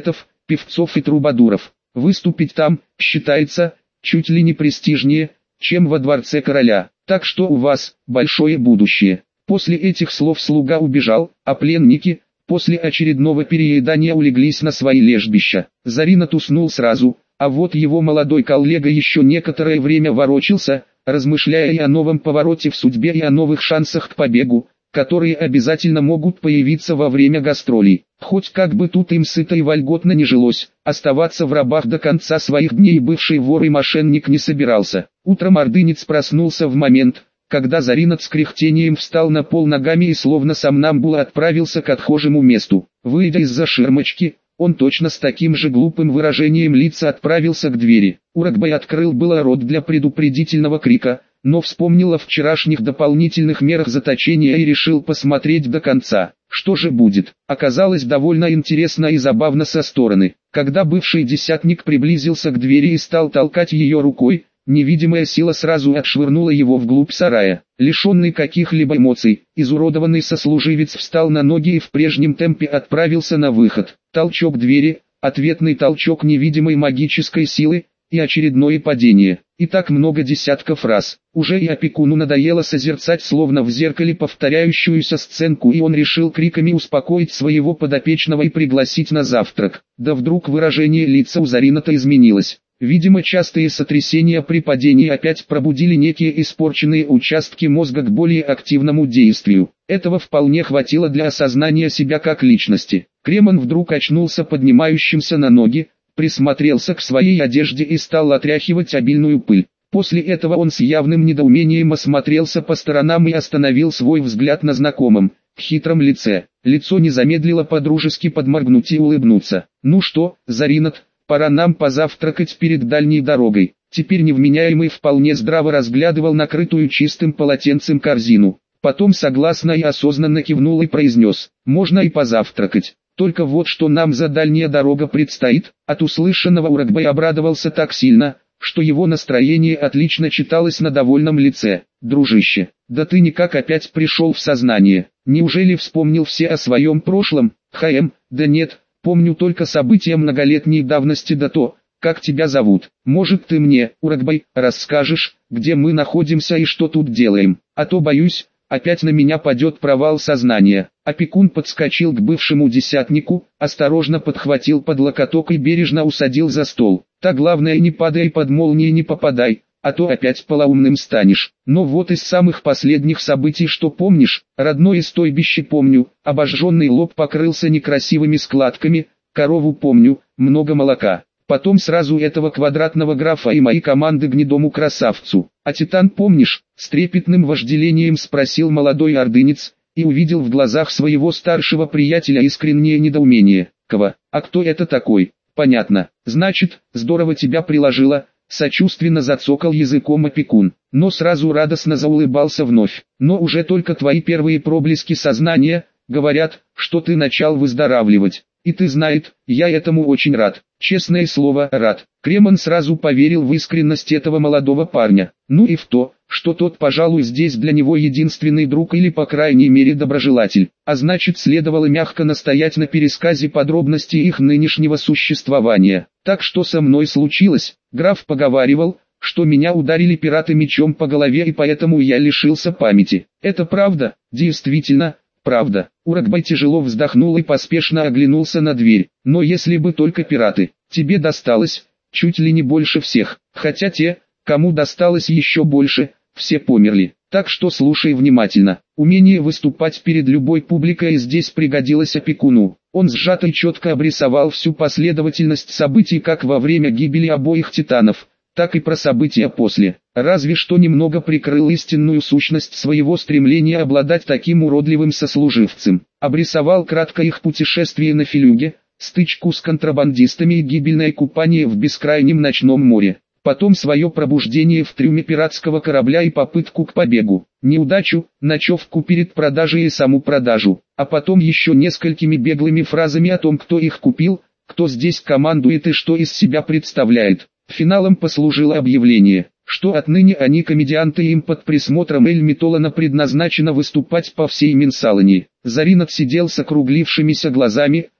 певцов и трубадуров. Выступить там, считается, чуть ли не престижнее, чем во дворце короля. Так что у вас большое будущее. После этих слов слуга убежал, а пленники, после очередного переедания улеглись на свои лежбища. Заринат уснул сразу, а вот его молодой коллега еще некоторое время ворочался, размышляя и о новом повороте в судьбе и о новых шансах к побегу, которые обязательно могут появиться во время гастролей. Хоть как бы тут им сыто и вольготно не жилось, оставаться в рабах до конца своих дней бывший вор и мошенник не собирался. Утром ордынец проснулся в момент, когда Заринат с кряхтением встал на пол ногами и словно сомнамбул отправился к отхожему месту. Выйдя из-за ширмочки, он точно с таким же глупым выражением лица отправился к двери. Уракбай открыл было рот для предупредительного крика, но вспомнил о вчерашних дополнительных мерах заточения и решил посмотреть до конца. Что же будет? Оказалось довольно интересно и забавно со стороны. Когда бывший десятник приблизился к двери и стал толкать ее рукой, невидимая сила сразу отшвырнула его вглубь сарая. Лишенный каких-либо эмоций, изуродованный сослуживец встал на ноги и в прежнем темпе отправился на выход. Толчок двери, ответный толчок невидимой магической силы, и очередное падение. И так много десятков раз. Уже и опекуну надоело созерцать словно в зеркале повторяющуюся сценку, и он решил криками успокоить своего подопечного и пригласить на завтрак. Да вдруг выражение лица у Зарината изменилось. Видимо, частые сотрясения при падении опять пробудили некие испорченные участки мозга к более активному действию. Этого вполне хватило для осознания себя как личности. Кремон вдруг очнулся поднимающимся на ноги, присмотрелся к своей одежде и стал отряхивать обильную пыль. После этого он с явным недоумением осмотрелся по сторонам и остановил свой взгляд на знакомом, хитром лице. Лицо не замедлило подружески подморгнуть и улыбнуться. «Ну что, Заринат, пора нам позавтракать перед дальней дорогой». Теперь невменяемый вполне здраво разглядывал накрытую чистым полотенцем корзину. Потом согласно и осознанно кивнул и произнес: «Можно и позавтракать. Только вот что нам за дальняя дорога предстоит». От услышанного Уракбай обрадовался так сильно, что его настроение отлично читалось на довольном лице. «Дружище, да ты никак опять пришел в сознание. Неужели вспомнил все о своем прошлом?» «Хаэм, да нет, помню только события многолетней давности да то, как тебя зовут. Может ты мне, Уракбай, расскажешь, где мы находимся и что тут делаем, а то боюсь, опять на меня падет провал сознания». Опекун подскочил к бывшему десятнику, осторожно подхватил под локоток и бережно усадил за стол. «Так главное, не падай под молнии, не попадай, а то опять полоумным станешь. Но вот из самых последних событий что помнишь? Родное стойбище помню, обожженный лоб покрылся некрасивыми складками, корову помню, много молока. Потом сразу этого квадратного графа и мои команды гнедому красавцу. А Титан помнишь?» С трепетным вожделением спросил молодой ордынец, и увидел в глазах своего старшего приятеля искреннее недоумение. «Кого? А кто это такой?» «Понятно. Значит, здорово тебя приложило», — сочувственно зацокал языком опекун, но сразу радостно заулыбался вновь. «Но уже только твои первые проблески сознания говорят, что ты начал выздоравливать. И ты знает, я этому очень рад. Честное слово, рад». Кремон сразу поверил в искренность этого молодого парня. Ну и в то, что тот, пожалуй, здесь для него единственный друг или по крайней мере доброжелатель. А значит, следовало мягко настоять на пересказе подробностей их нынешнего существования. «Так что со мной случилось?» Граф поговаривал, что меня ударили пираты мечом по голове и поэтому я лишился памяти. «Это правда?» «Действительно, правда». Уракбай тяжело вздохнул и поспешно оглянулся на дверь. «Но если бы только пираты, тебе досталось чуть ли не больше всех, хотя те, кому досталось еще больше, все померли. Так что слушай внимательно. Умение выступать перед любой публикой здесь пригодилось опекуну. Он сжато и четко обрисовал всю последовательность событий как во время гибели обоих титанов, так и про события после. Разве что немного прикрыл истинную сущность своего стремления обладать таким уродливым сослуживцем. Обрисовал кратко их путешествие на Филюге, стычку с контрабандистами и гибельное купание в бескрайнем ночном море. Потом свое пробуждение в трюме пиратского корабля и попытку к побегу, неудачу, ночевку перед продажей и саму продажу, а потом еще несколькими беглыми фразами о том, кто их купил, кто здесь командует и что из себя представляет. Финалом послужило объявление, что отныне они комедианты и им под присмотром Эль Митолана предназначено выступать по всей Минсалании. Заринат сидел с округлившимися глазами,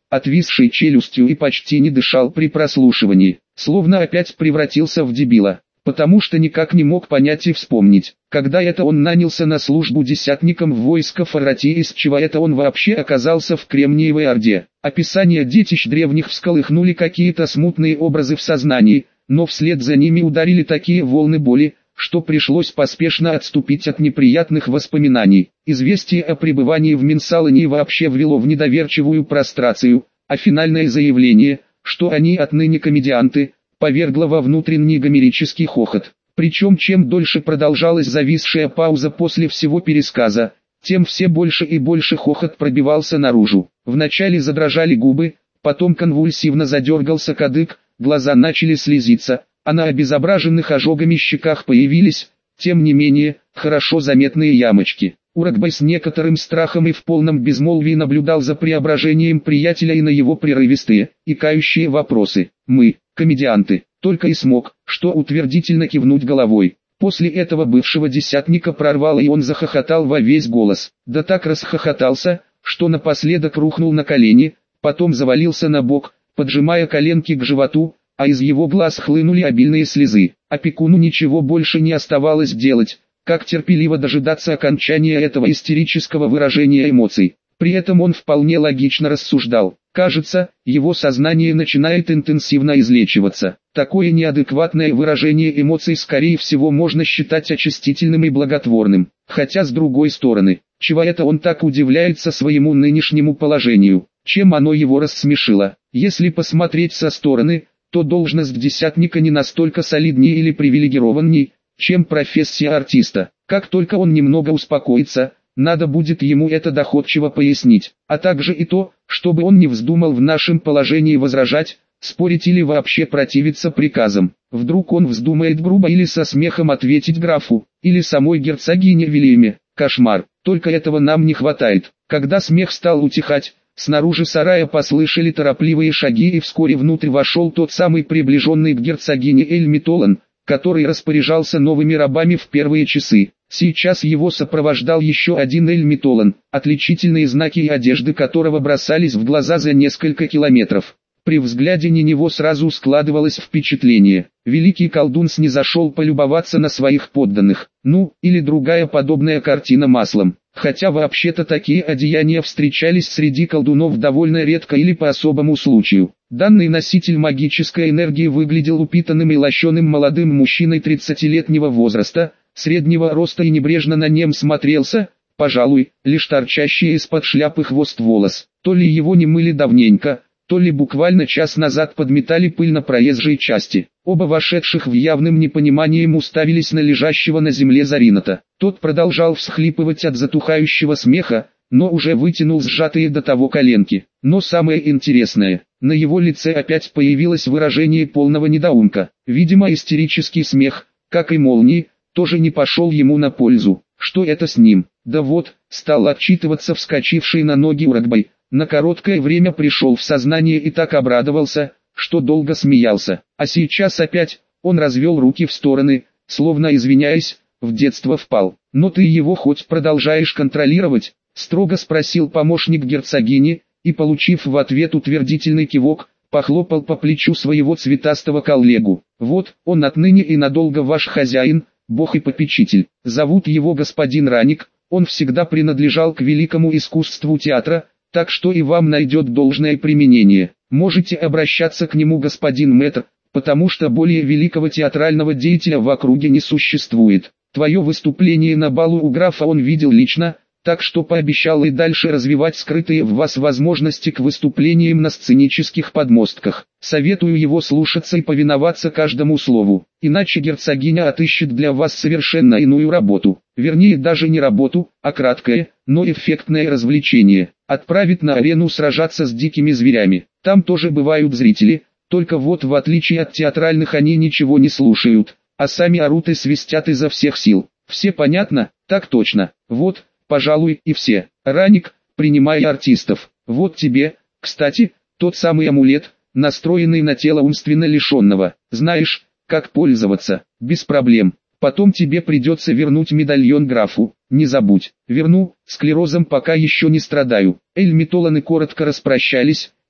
отвисшей челюстью и почти не дышал при прослушивании, словно опять превратился в дебила, потому что никак не мог понять и вспомнить, когда это он нанялся на службу десятником в войско Фарати, из чего это он вообще оказался в Кремниевой Орде. Описания детищ древних всколыхнули какие-то смутные образы в сознании, но вслед за ними ударили такие волны боли, что пришлось поспешно отступить от неприятных воспоминаний. Известие о пребывании в Менсалоне вообще ввело в недоверчивую прострацию, а финальное заявление, что они отныне комедианты, повергло во внутренний гомерический хохот. Причем чем дольше продолжалась зависшая пауза после всего пересказа, тем все больше и больше хохот пробивался наружу. Вначале задрожали губы, потом конвульсивно задергался кадык, глаза начали слезиться, а на обезображенных ожогами щеках появились, тем не менее, хорошо заметные ямочки. Уракбай с некоторым страхом и в полном безмолвии наблюдал за преображением приятеля и на его прерывистые, икающие вопросы. «Мы, комедианты», только и смог, что утвердительно кивнуть головой. После этого бывшего десятника прорвало, и он захохотал во весь голос. Да так расхохотался, что напоследок рухнул на колени, потом завалился на бок, поджимая коленки к животу, а из его глаз хлынули обильные слезы. Опекуну ничего больше не оставалось делать, как терпеливо дожидаться окончания этого истерического выражения эмоций. При этом он вполне логично рассуждал. Кажется, его сознание начинает интенсивно излечиваться. Такое неадекватное выражение эмоций скорее всего можно считать очистительным и благотворным. Хотя с другой стороны, чего это он так удивляется своему нынешнему положению? Чем оно его рассмешило? Если посмотреть со стороны, то должность десятника не настолько солиднее или привилегированней, чем профессия артиста. Как только он немного успокоится, надо будет ему это доходчиво пояснить, а также и то, чтобы он не вздумал в нашем положении возражать, спорить или вообще противиться приказам. Вдруг он вздумает грубо или со смехом ответить графу, или самой герцогине Вильяме. Кошмар, только этого нам не хватает. Когда смех стал утихать, снаружи сарая послышали торопливые шаги, и вскоре внутрь вошел тот самый приближенный к герцогине Эль-Метолан, который распоряжался новыми рабами в первые часы. Сейчас его сопровождал еще один Эль-Метолан, отличительные знаки и одежды которого бросались в глаза за несколько километров. При взгляде на него сразу складывалось впечатление: великий колдун снизошел полюбоваться на своих подданных, ну, или другая подобная картина маслом. Хотя вообще-то такие одеяния встречались среди колдунов довольно редко или по особому случаю. Данный носитель магической энергии выглядел упитанным и лощеным молодым мужчиной тридцатилетнего возраста, среднего роста, и небрежно на нем смотрелся, пожалуй, лишь торчащий из-под шляпы хвост волос. То ли его не мыли давненько, то ли буквально час назад подметали пыль на проезжей части. Оба вошедших в явным непониманием уставились на лежащего на земле Зарината. Тот продолжал всхлипывать от затухающего смеха, но уже вытянул сжатые до того коленки. Но самое интересное, на его лице опять появилось выражение полного недоумка. Видимо, истерический смех, как и молнии, тоже не пошел ему на пользу. Что это с ним? Да вот, стал отчитываться вскочивший на ноги Уракбай. На короткое время пришел в сознание и так обрадовался, что долго смеялся. А сейчас опять, он развел руки в стороны, словно извиняясь, в детство впал. «Но ты его хоть продолжаешь контролировать?» — строго спросил помощник герцогини, и, получив в ответ утвердительный кивок, похлопал по плечу своего цветастого коллегу. «Вот, он отныне и надолго ваш хозяин, бог и попечитель. Зовут его господин Раник, он всегда принадлежал к великому искусству театра, так что и вам найдет должное применение. Можете обращаться к нему, господин мэтр, потому что более великого театрального деятеля в округе не существует. Твое выступление на балу у графа он видел лично, так что пообещал и дальше развивать скрытые в вас возможности к выступлениям на сценических подмостках. Советую его слушаться и повиноваться каждому слову, иначе герцогиня отыщет для вас совершенно иную работу, вернее даже не работу, а краткое, но эффектное развлечение. Отправит на арену сражаться с дикими зверями. Там тоже бывают зрители, только вот в отличие от театральных они ничего не слушают, а сами орут и свистят изо всех сил. Все понятно? Так точно. Вот, пожалуй, и все. Раник, принимай артистов. Вот тебе, кстати, тот самый амулет, настроенный на тело умственно лишенного. Знаешь, как пользоваться? Без проблем. Потом тебе придется вернуть медальон графу. Не забудь. Верну, склерозом пока еще не страдаю. Эль-Метоланы коротко распрощались,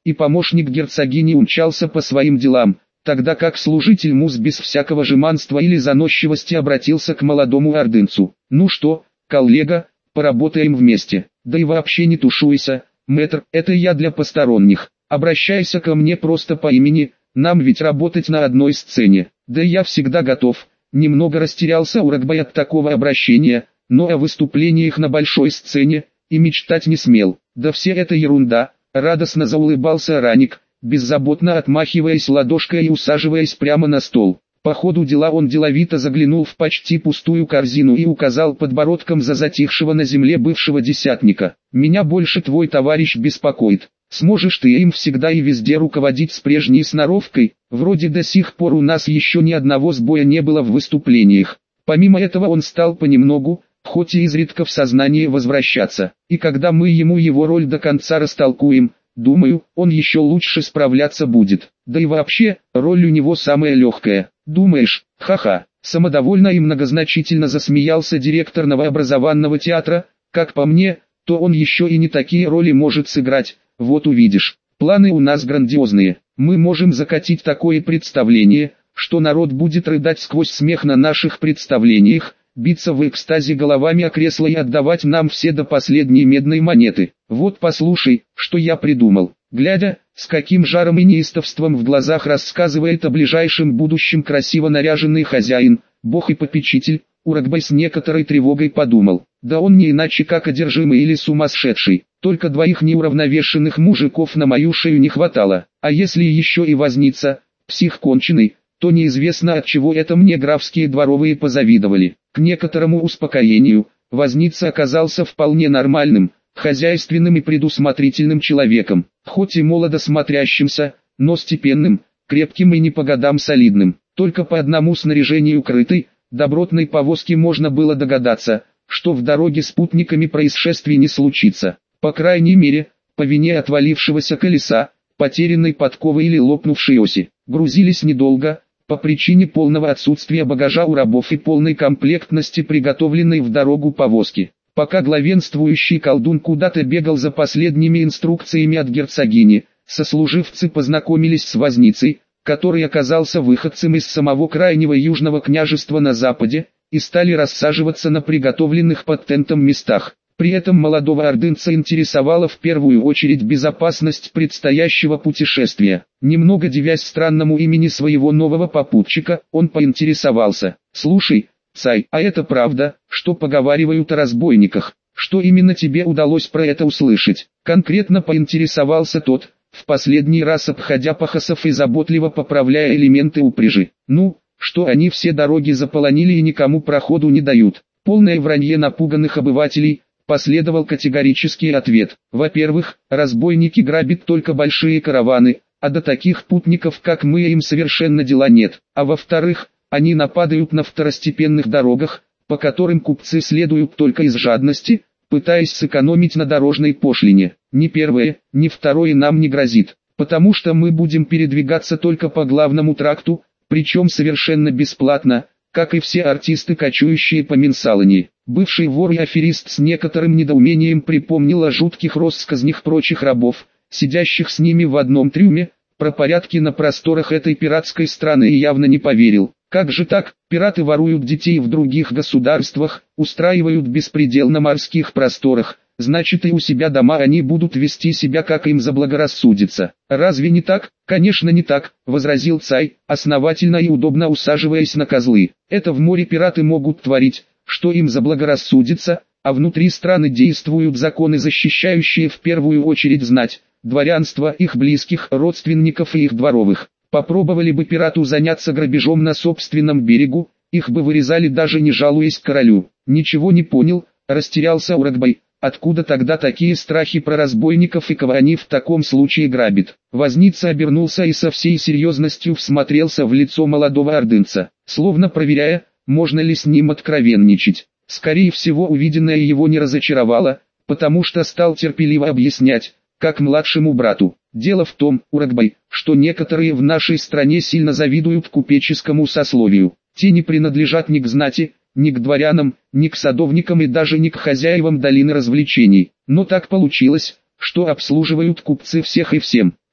и помощник герцогини умчался по своим делам, тогда как служитель Муз без всякого жеманства или заносчивости обратился к молодому ордынцу. «Ну что, коллега, поработаем вместе, да и вообще не тушуйся, мэтр, это я для посторонних, обращайся ко мне просто по имени, нам ведь работать на одной сцене, да я всегда готов». Немного растерялся Урагбай от такого обращения, но о выступлениях на большой сцене и мечтать не смел. «Да все это ерунда», — радостно заулыбался Раник, беззаботно отмахиваясь ладошкой и усаживаясь прямо на стол. По ходу дела он деловито заглянул в почти пустую корзину и указал подбородком за затихшего на земле бывшего десятника. «Меня больше твой товарищ беспокоит. Сможешь ты им всегда и везде руководить с прежней сноровкой? Вроде до сих пор у нас еще ни одного сбоя не было в выступлениях». Помимо этого он стал понемногу, хоть и изредка в сознание возвращаться. И когда мы ему его роль до конца растолкуем, думаю, он еще лучше справляться будет. Да и вообще, роль у него самая легкая. «Думаешь, ха-ха», самодовольно и многозначительно засмеялся директор новообразованного театра. «Как по мне, то он еще и не такие роли может сыграть, вот увидишь. Планы у нас грандиозные, мы можем закатить такое представление, что народ будет рыдать сквозь смех на наших представлениях, биться в экстазе головами о кресло и отдавать нам все до последней медной монеты. Вот послушай, что я придумал». Глядя, с каким жаром и неистовством в глазах рассказывает о ближайшем будущем красиво наряженный хозяин, бог и попечитель, Урагбай с некоторой тревогой подумал: да он не иначе как одержимый или сумасшедший, только двоих неуравновешенных мужиков на мою шею не хватало, а если еще и возница, псих конченый, то неизвестно от чего это мне графские дворовые позавидовали. К некоторому успокоению, возница оказался вполне нормальным, хозяйственным и предусмотрительным человеком, хоть и молодо смотрящимся, но степенным, крепким и не по годам солидным. Только по одному снаряжению крытой, добротной повозки можно было догадаться, что в дороге с путниками происшествий не случится. По крайней мере, по вине отвалившегося колеса, потерянной подковы или лопнувшей оси. Грузились недолго, по причине полного отсутствия багажа у рабов и полной комплектности приготовленной в дорогу повозки. Пока главенствующий колдун куда-то бегал за последними инструкциями от герцогини, сослуживцы познакомились с возницей, который оказался выходцем из самого крайнего южного княжества на западе, и стали рассаживаться на приготовленных под тентом местах. При этом молодого ордынца интересовала в первую очередь безопасность предстоящего путешествия. Немного дивясь странному имени своего нового попутчика, он поинтересовался: «Слушай, Цай, а это правда, что поговаривают о разбойниках? Что именно тебе удалось про это услышать?» Конкретно поинтересовался тот, в последний раз обходя пахосов и заботливо поправляя элементы упряжи. «Ну, что они все дороги заполонили и никому проходу не дают». Полное вранье напуганных обывателей, последовал категорический ответ. Во-первых, разбойники грабят только большие караваны, а до таких путников как мы им совершенно дела нет. А во-вторых, они нападают на второстепенных дорогах, по которым купцы следуют только из жадности, пытаясь сэкономить на дорожной пошлине. Ни первое, ни второе нам не грозит, потому что мы будем передвигаться только по главному тракту, причем совершенно бесплатно, как и все артисты, кочующие по Минсалани. Бывший вор и аферист с некоторым недоумением припомнил о жутких россказнях прочих рабов, сидящих с ними в одном трюме, про порядки на просторах этой пиратской страны, и явно не поверил. Как же так, пираты воруют детей в других государствах, устраивают беспредел на морских просторах, значит и у себя дома они будут вести себя как им заблагорассудится. Разве не так? Конечно не так, возразил Цай, основательно и удобно усаживаясь на козлы. Это в море пираты могут творить, что им заблагорассудится, а внутри страны действуют законы, защищающие в первую очередь знать, дворянство, их близких, родственников и их дворовых. Попробовали бы пирату заняться грабежом на собственном берегу, их бы вырезали даже не жалуясь королю. Ничего не понял, растерялся Урагбай. Откуда тогда такие страхи про разбойников и кого они в таком случае грабят? Возница обернулся и со всей серьезностью всмотрелся в лицо молодого ордынца, словно проверяя, можно ли с ним откровенничать. Скорее всего, увиденное его не разочаровало, потому что стал терпеливо объяснять, как младшему брату. Дело в том, Урагбай, что некоторые в нашей стране сильно завидуют купеческому сословию. Те не принадлежат ни к знати, ни к дворянам, ни к садовникам и даже не к хозяевам долины развлечений. Но так получилось, что обслуживают купцы всех и всем.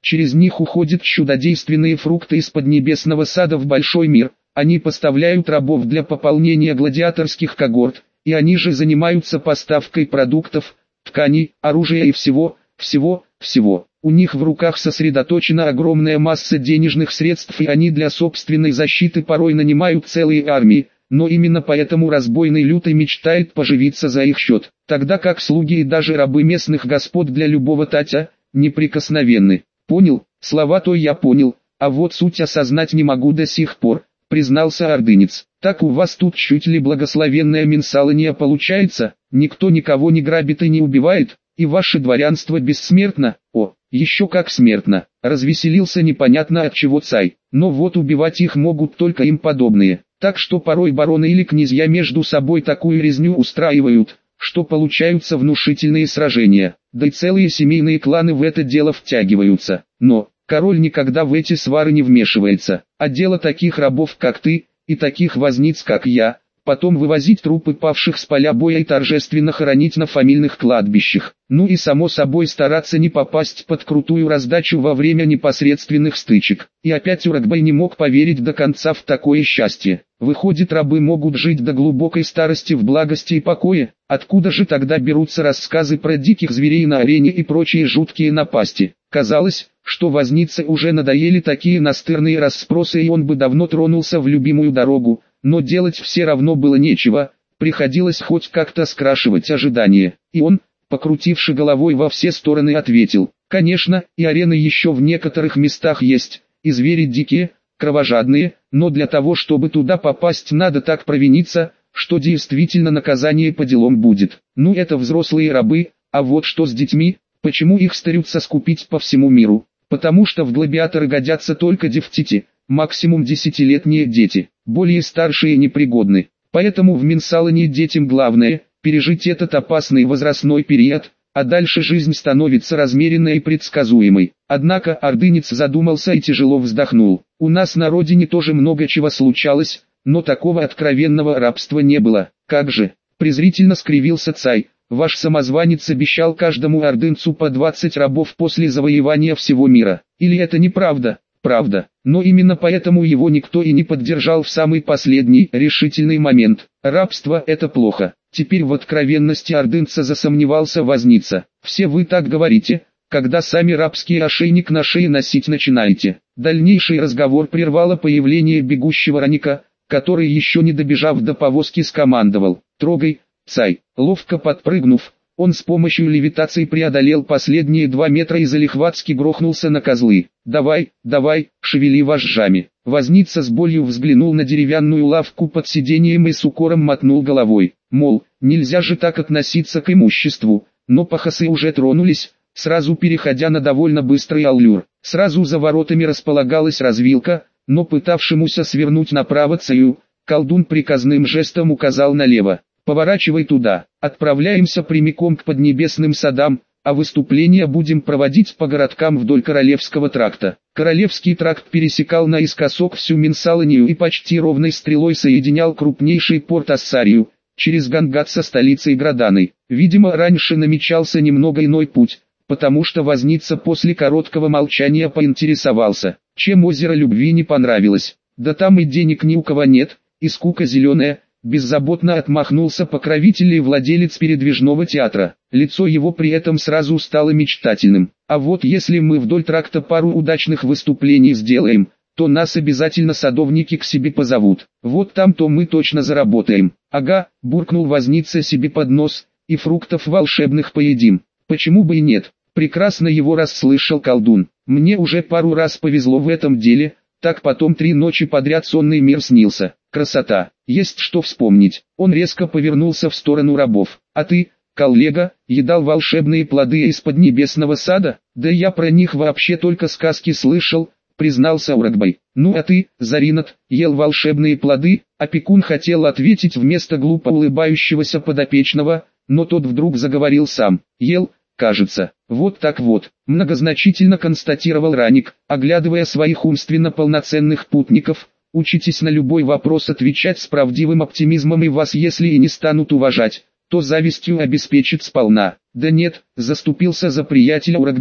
Через них уходят чудодейственные фрукты из поднебесного сада в большой мир. Они поставляют рабов для пополнения гладиаторских когорт, и они же занимаются поставкой продуктов, тканей, оружия и всего, всего, всего. У них в руках сосредоточена огромная масса денежных средств, и они для собственной защиты порой нанимают целые армии, но именно поэтому разбойный лютый мечтает поживиться за их счет, тогда как слуги и даже рабы местных господ для любого татя неприкосновенны. Понял, слова-то я понял, а вот суть осознать не могу до сих пор, признался ордынец. Так у вас тут чуть ли благословенная Минсалания получается, никто никого не грабит и не убивает, и ваше дворянство бессмертно. О, еще как смертно, развеселился непонятно от чего царь, но вот убивать их могут только им подобные, так что порой бароны или князья между собой такую резню устраивают, что получаются внушительные сражения, да и целые семейные кланы в это дело втягиваются. Но король никогда в эти свары не вмешивается, а дело таких рабов как ты, и таких возниц как я, потом вывозить трупы павших с поля боя и торжественно хоронить на фамильных кладбищах, ну и само собой стараться не попасть под крутую раздачу во время непосредственных стычек. И опять Урагбай не мог поверить до конца в такое счастье. Выходит, рабы могут жить до глубокой старости в благости и покое? Откуда же тогда берутся рассказы про диких зверей на арене и прочие жуткие напасти? Казалось, что вознице уже надоели такие настырные расспросы, и он бы давно тронулся в любимую дорогу, но делать все равно было нечего, приходилось хоть как-то скрашивать ожидания. И он, покрутивши головой во все стороны, ответил: конечно, и арены еще в некоторых местах есть, и звери дикие, кровожадные, но для того, чтобы туда попасть, надо так провиниться, что действительно наказание по делам будет. Ну это взрослые рабы, а вот что с детьми? Почему их старются скупить по всему миру? Потому что в гладиаторы годятся только девтити, максимум десятилетние дети, более старшие непригодны. Поэтому в Минсалании детям главное – пережить этот опасный возрастной период, а дальше жизнь становится размеренной и предсказуемой. Однако ордынец задумался и тяжело вздохнул. У нас на родине тоже много чего случалось, но такого откровенного рабства не было. Как же, презрительно скривился царь. Ваш самозванец обещал каждому ордынцу по двадцать рабов после завоевания всего мира. Или это неправда? Правда, но именно поэтому его никто и не поддержал в самый последний, решительный момент. Рабство – это плохо. Теперь в откровенности ордынца засомневался возница. Все вы так говорите, когда сами рабский ошейник на шее носить начинаете. Дальнейший разговор прервало появление бегущего Раника, который еще не добежав до повозки скомандовал: «Трогай, царь!» Ловко подпрыгнув, он с помощью левитации преодолел последние два метра и залихватски грохнулся на козлы. «Давай, давай, шевели вожжами!» Возница с болью взглянул на деревянную лавку под сиденьем и с укором мотнул головой, мол, нельзя же так относиться к имуществу, но пахосы уже тронулись, сразу переходя на довольно быстрый аллюр. Сразу за воротами располагалась развилка, но пытавшемуся свернуть направо царю, колдун приказным жестом указал налево: «Поворачивай туда, отправляемся прямиком к поднебесным садам, а выступления будем проводить по городкам вдоль Королевского тракта». Королевский тракт пересекал наискосок всю Минсаланию и почти ровной стрелой соединял крупнейший порт Ассарию, через Гангат со столицей Граданой. Видимо, раньше намечался немного иной путь, потому что возница после короткого молчания поинтересовался, чем озеро любви не понравилось. «Да там и денег ни у кого нет, и скука зеленая», беззаботно отмахнулся покровитель и владелец передвижного театра. Лицо его при этом сразу стало мечтательным. «А вот если мы вдоль тракта пару удачных выступлений сделаем, то нас обязательно садовники к себе позовут. Вот там-то мы точно заработаем». «Ага», буркнул возница себе под нос, «и фруктов волшебных поедим. Почему бы и нет?» Прекрасно его расслышал колдун. «Мне уже пару раз повезло в этом деле, так потом три ночи подряд сонный мир снился. Красота, есть что вспомнить». Он резко повернулся в сторону рабов. «А ты, коллега, едал волшебные плоды из поднебесного сада?» «Да я про них вообще только сказки слышал», признался Урагбай. «Ну а ты, Заринат, ел волшебные плоды?» Опекун хотел ответить вместо глупо улыбающегося подопечного, но тот вдруг заговорил сам. «Ел, кажется». «Вот так вот», многозначительно констатировал Раник, оглядывая своих умственно полноценных путников. «Учитесь на любой вопрос отвечать с правдивым оптимизмом, и вас если и не станут уважать, то завистью обеспечит сполна». «Да нет», заступился за приятеля Урагбай,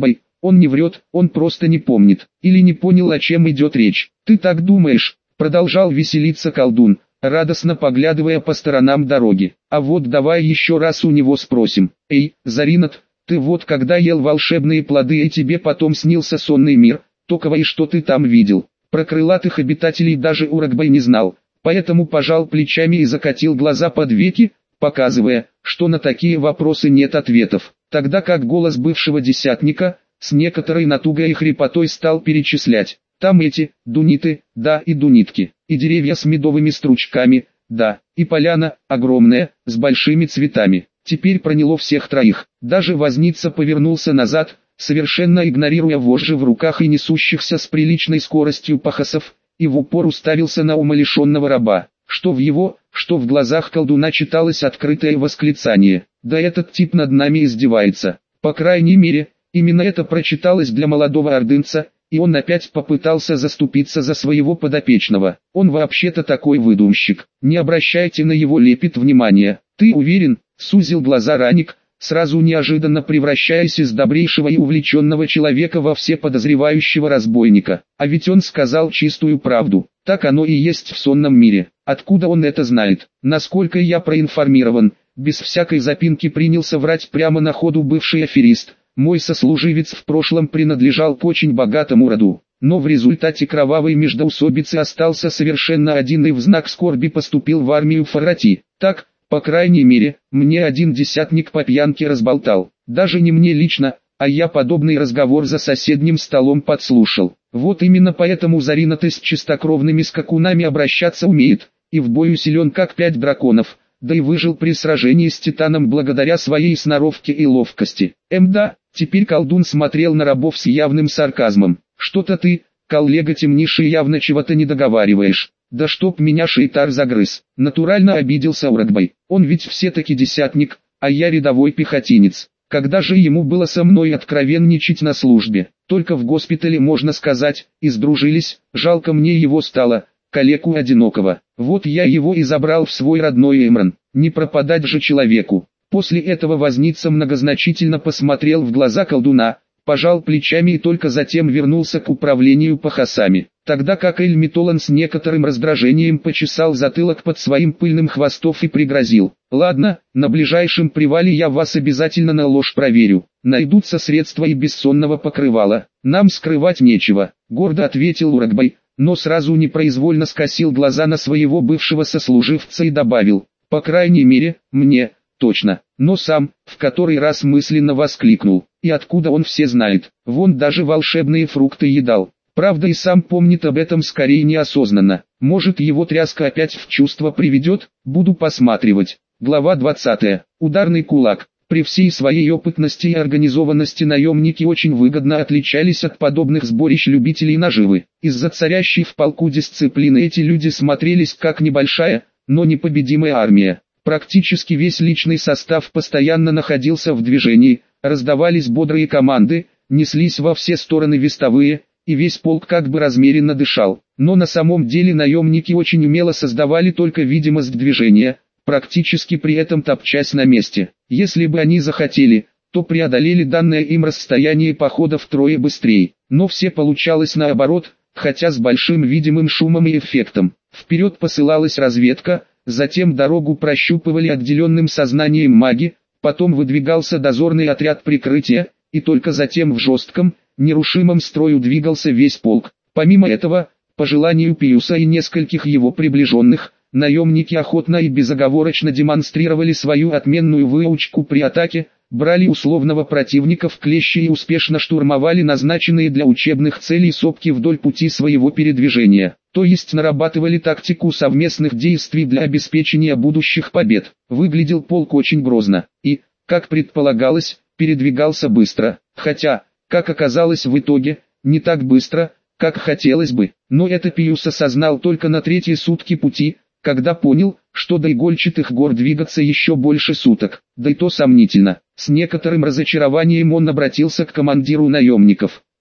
Он не врет, он просто не помнит, или не понял, о чем идет речь. Ты так думаешь? Продолжал веселиться колдун, радостно поглядывая по сторонам дороги. А вот давай еще раз у него спросим. Эй, Заринат, ты вот когда ел волшебные плоды и тебе потом снился сонный мир, токово и что ты там видел? Про крылатых обитателей даже Урагбай не знал, поэтому пожал плечами и закатил глаза под веки, показывая, что на такие вопросы нет ответов. Тогда как голос бывшего десятника, с некоторой натугой и хрипотой стал перечислять. Там эти, дуниты, да и дунитки, и деревья с медовыми стручками, да, и поляна, огромная, с большими цветами. Теперь проняло всех троих. Даже возница повернулся назад, совершенно игнорируя вожжи в руках и несущихся с приличной скоростью пахосов, и в упор уставился на умалишенного раба. Что в его, что в глазах колдуна читалось открытое восклицание. Да этот тип над нами издевается. По крайней мере, именно это прочиталось для молодого ордынца, и он опять попытался заступиться за своего подопечного. Он вообще-то такой выдумщик. Не обращайте на его лепет внимания. Ты уверен? Сузил глаза Раник, сразу неожиданно превращаясь из добрейшего и увлеченного человека во всеподозревающего разбойника. А ведь он сказал чистую правду. Так оно и есть в сонном мире. Откуда он это знает? Насколько я проинформирован, без всякой запинки принялся врать прямо на ходу бывший аферист. Мой сослуживец в прошлом принадлежал к очень богатому роду, но в результате кровавой междоусобицы остался совершенно один и в знак скорби поступил в армию Фарати. Так, по крайней мере, мне один десятник по пьянке разболтал. Даже не мне лично, а я подобный разговор за соседним столом подслушал. Вот именно поэтому Заринат с чистокровными скакунами обращаться умеет, и в бою силен как пять драконов, да и выжил при сражении с Титаном благодаря своей сноровке и ловкости. Эм да, теперь колдун смотрел на рабов с явным сарказмом. Что-то ты, коллега темнейший, явно чего-то не договариваешь. Да чтоб меня шейтар загрыз. Натурально обиделся Урагбай. Он ведь все-таки десятник, а я рядовой пехотинец. Когда же ему было со мной откровенничать на службе? Только в госпитале, можно сказать, и сдружились, жалко мне его стало, калеку одинокого. Вот я его и забрал в свой родной Эмран. Не пропадать же человеку. После этого возница многозначительно посмотрел в глаза колдуна, пожал плечами и только затем вернулся к управлению пахосами. Тогда как Эль-Метолан с некоторым раздражением почесал затылок под своим пыльным хвостом и пригрозил. «Ладно, на ближайшем привале я вас обязательно на ложь проверю. Найдутся средства и бессонного покрывала. Нам скрывать нечего», — гордо ответил Урагбай, но сразу непроизвольно скосил глаза на своего бывшего сослуживца и добавил: «По крайней мере, мне, точно», но сам, в который раз мысленно воскликнул: «И откуда он все знает? Вон даже волшебные фрукты едал». Правда, и сам помнит об этом скорее неосознанно. Может, его тряска опять в чувство приведет? Буду посматривать. Глава двадцатая. Ударный кулак. При всей своей опытности и организованности наемники очень выгодно отличались от подобных сборищ любителей наживы. Из-за царящей в полку дисциплины эти люди смотрелись как небольшая, но непобедимая армия. Практически весь личный состав постоянно находился в движении, раздавались бодрые команды, неслись во все стороны вестовые, и весь полк как бы размеренно дышал. Но на самом деле наемники очень умело создавали только видимость движения, практически при этом топчась на месте. Если бы они захотели, то преодолели данное им расстояние похода втрое быстрее. Но все получалось наоборот, хотя с большим видимым шумом и эффектом. Вперед посылалась разведка, затем дорогу прощупывали отделенным сознанием маги, потом выдвигался дозорный отряд прикрытия, и только затем в жестком, нерушимом строю двигался весь полк. Помимо этого, по желанию Пиуса и нескольких его приближенных, наемники охотно и безоговорочно демонстрировали свою отменную выучку при атаке, брали условного противника в клещи и успешно штурмовали назначенные для учебных целей сопки вдоль пути своего передвижения. То есть нарабатывали тактику совместных действий для обеспечения будущих побед. Выглядел полк очень грозно и, как предполагалось, передвигался быстро, хотя, как оказалось в итоге, не так быстро, как хотелось бы. Но это Пиус осознал только на третьи сутки пути, когда понял, что до игольчатых гор двигаться еще больше суток, да и то сомнительно. С некоторым разочарованием он обратился к командиру наемников.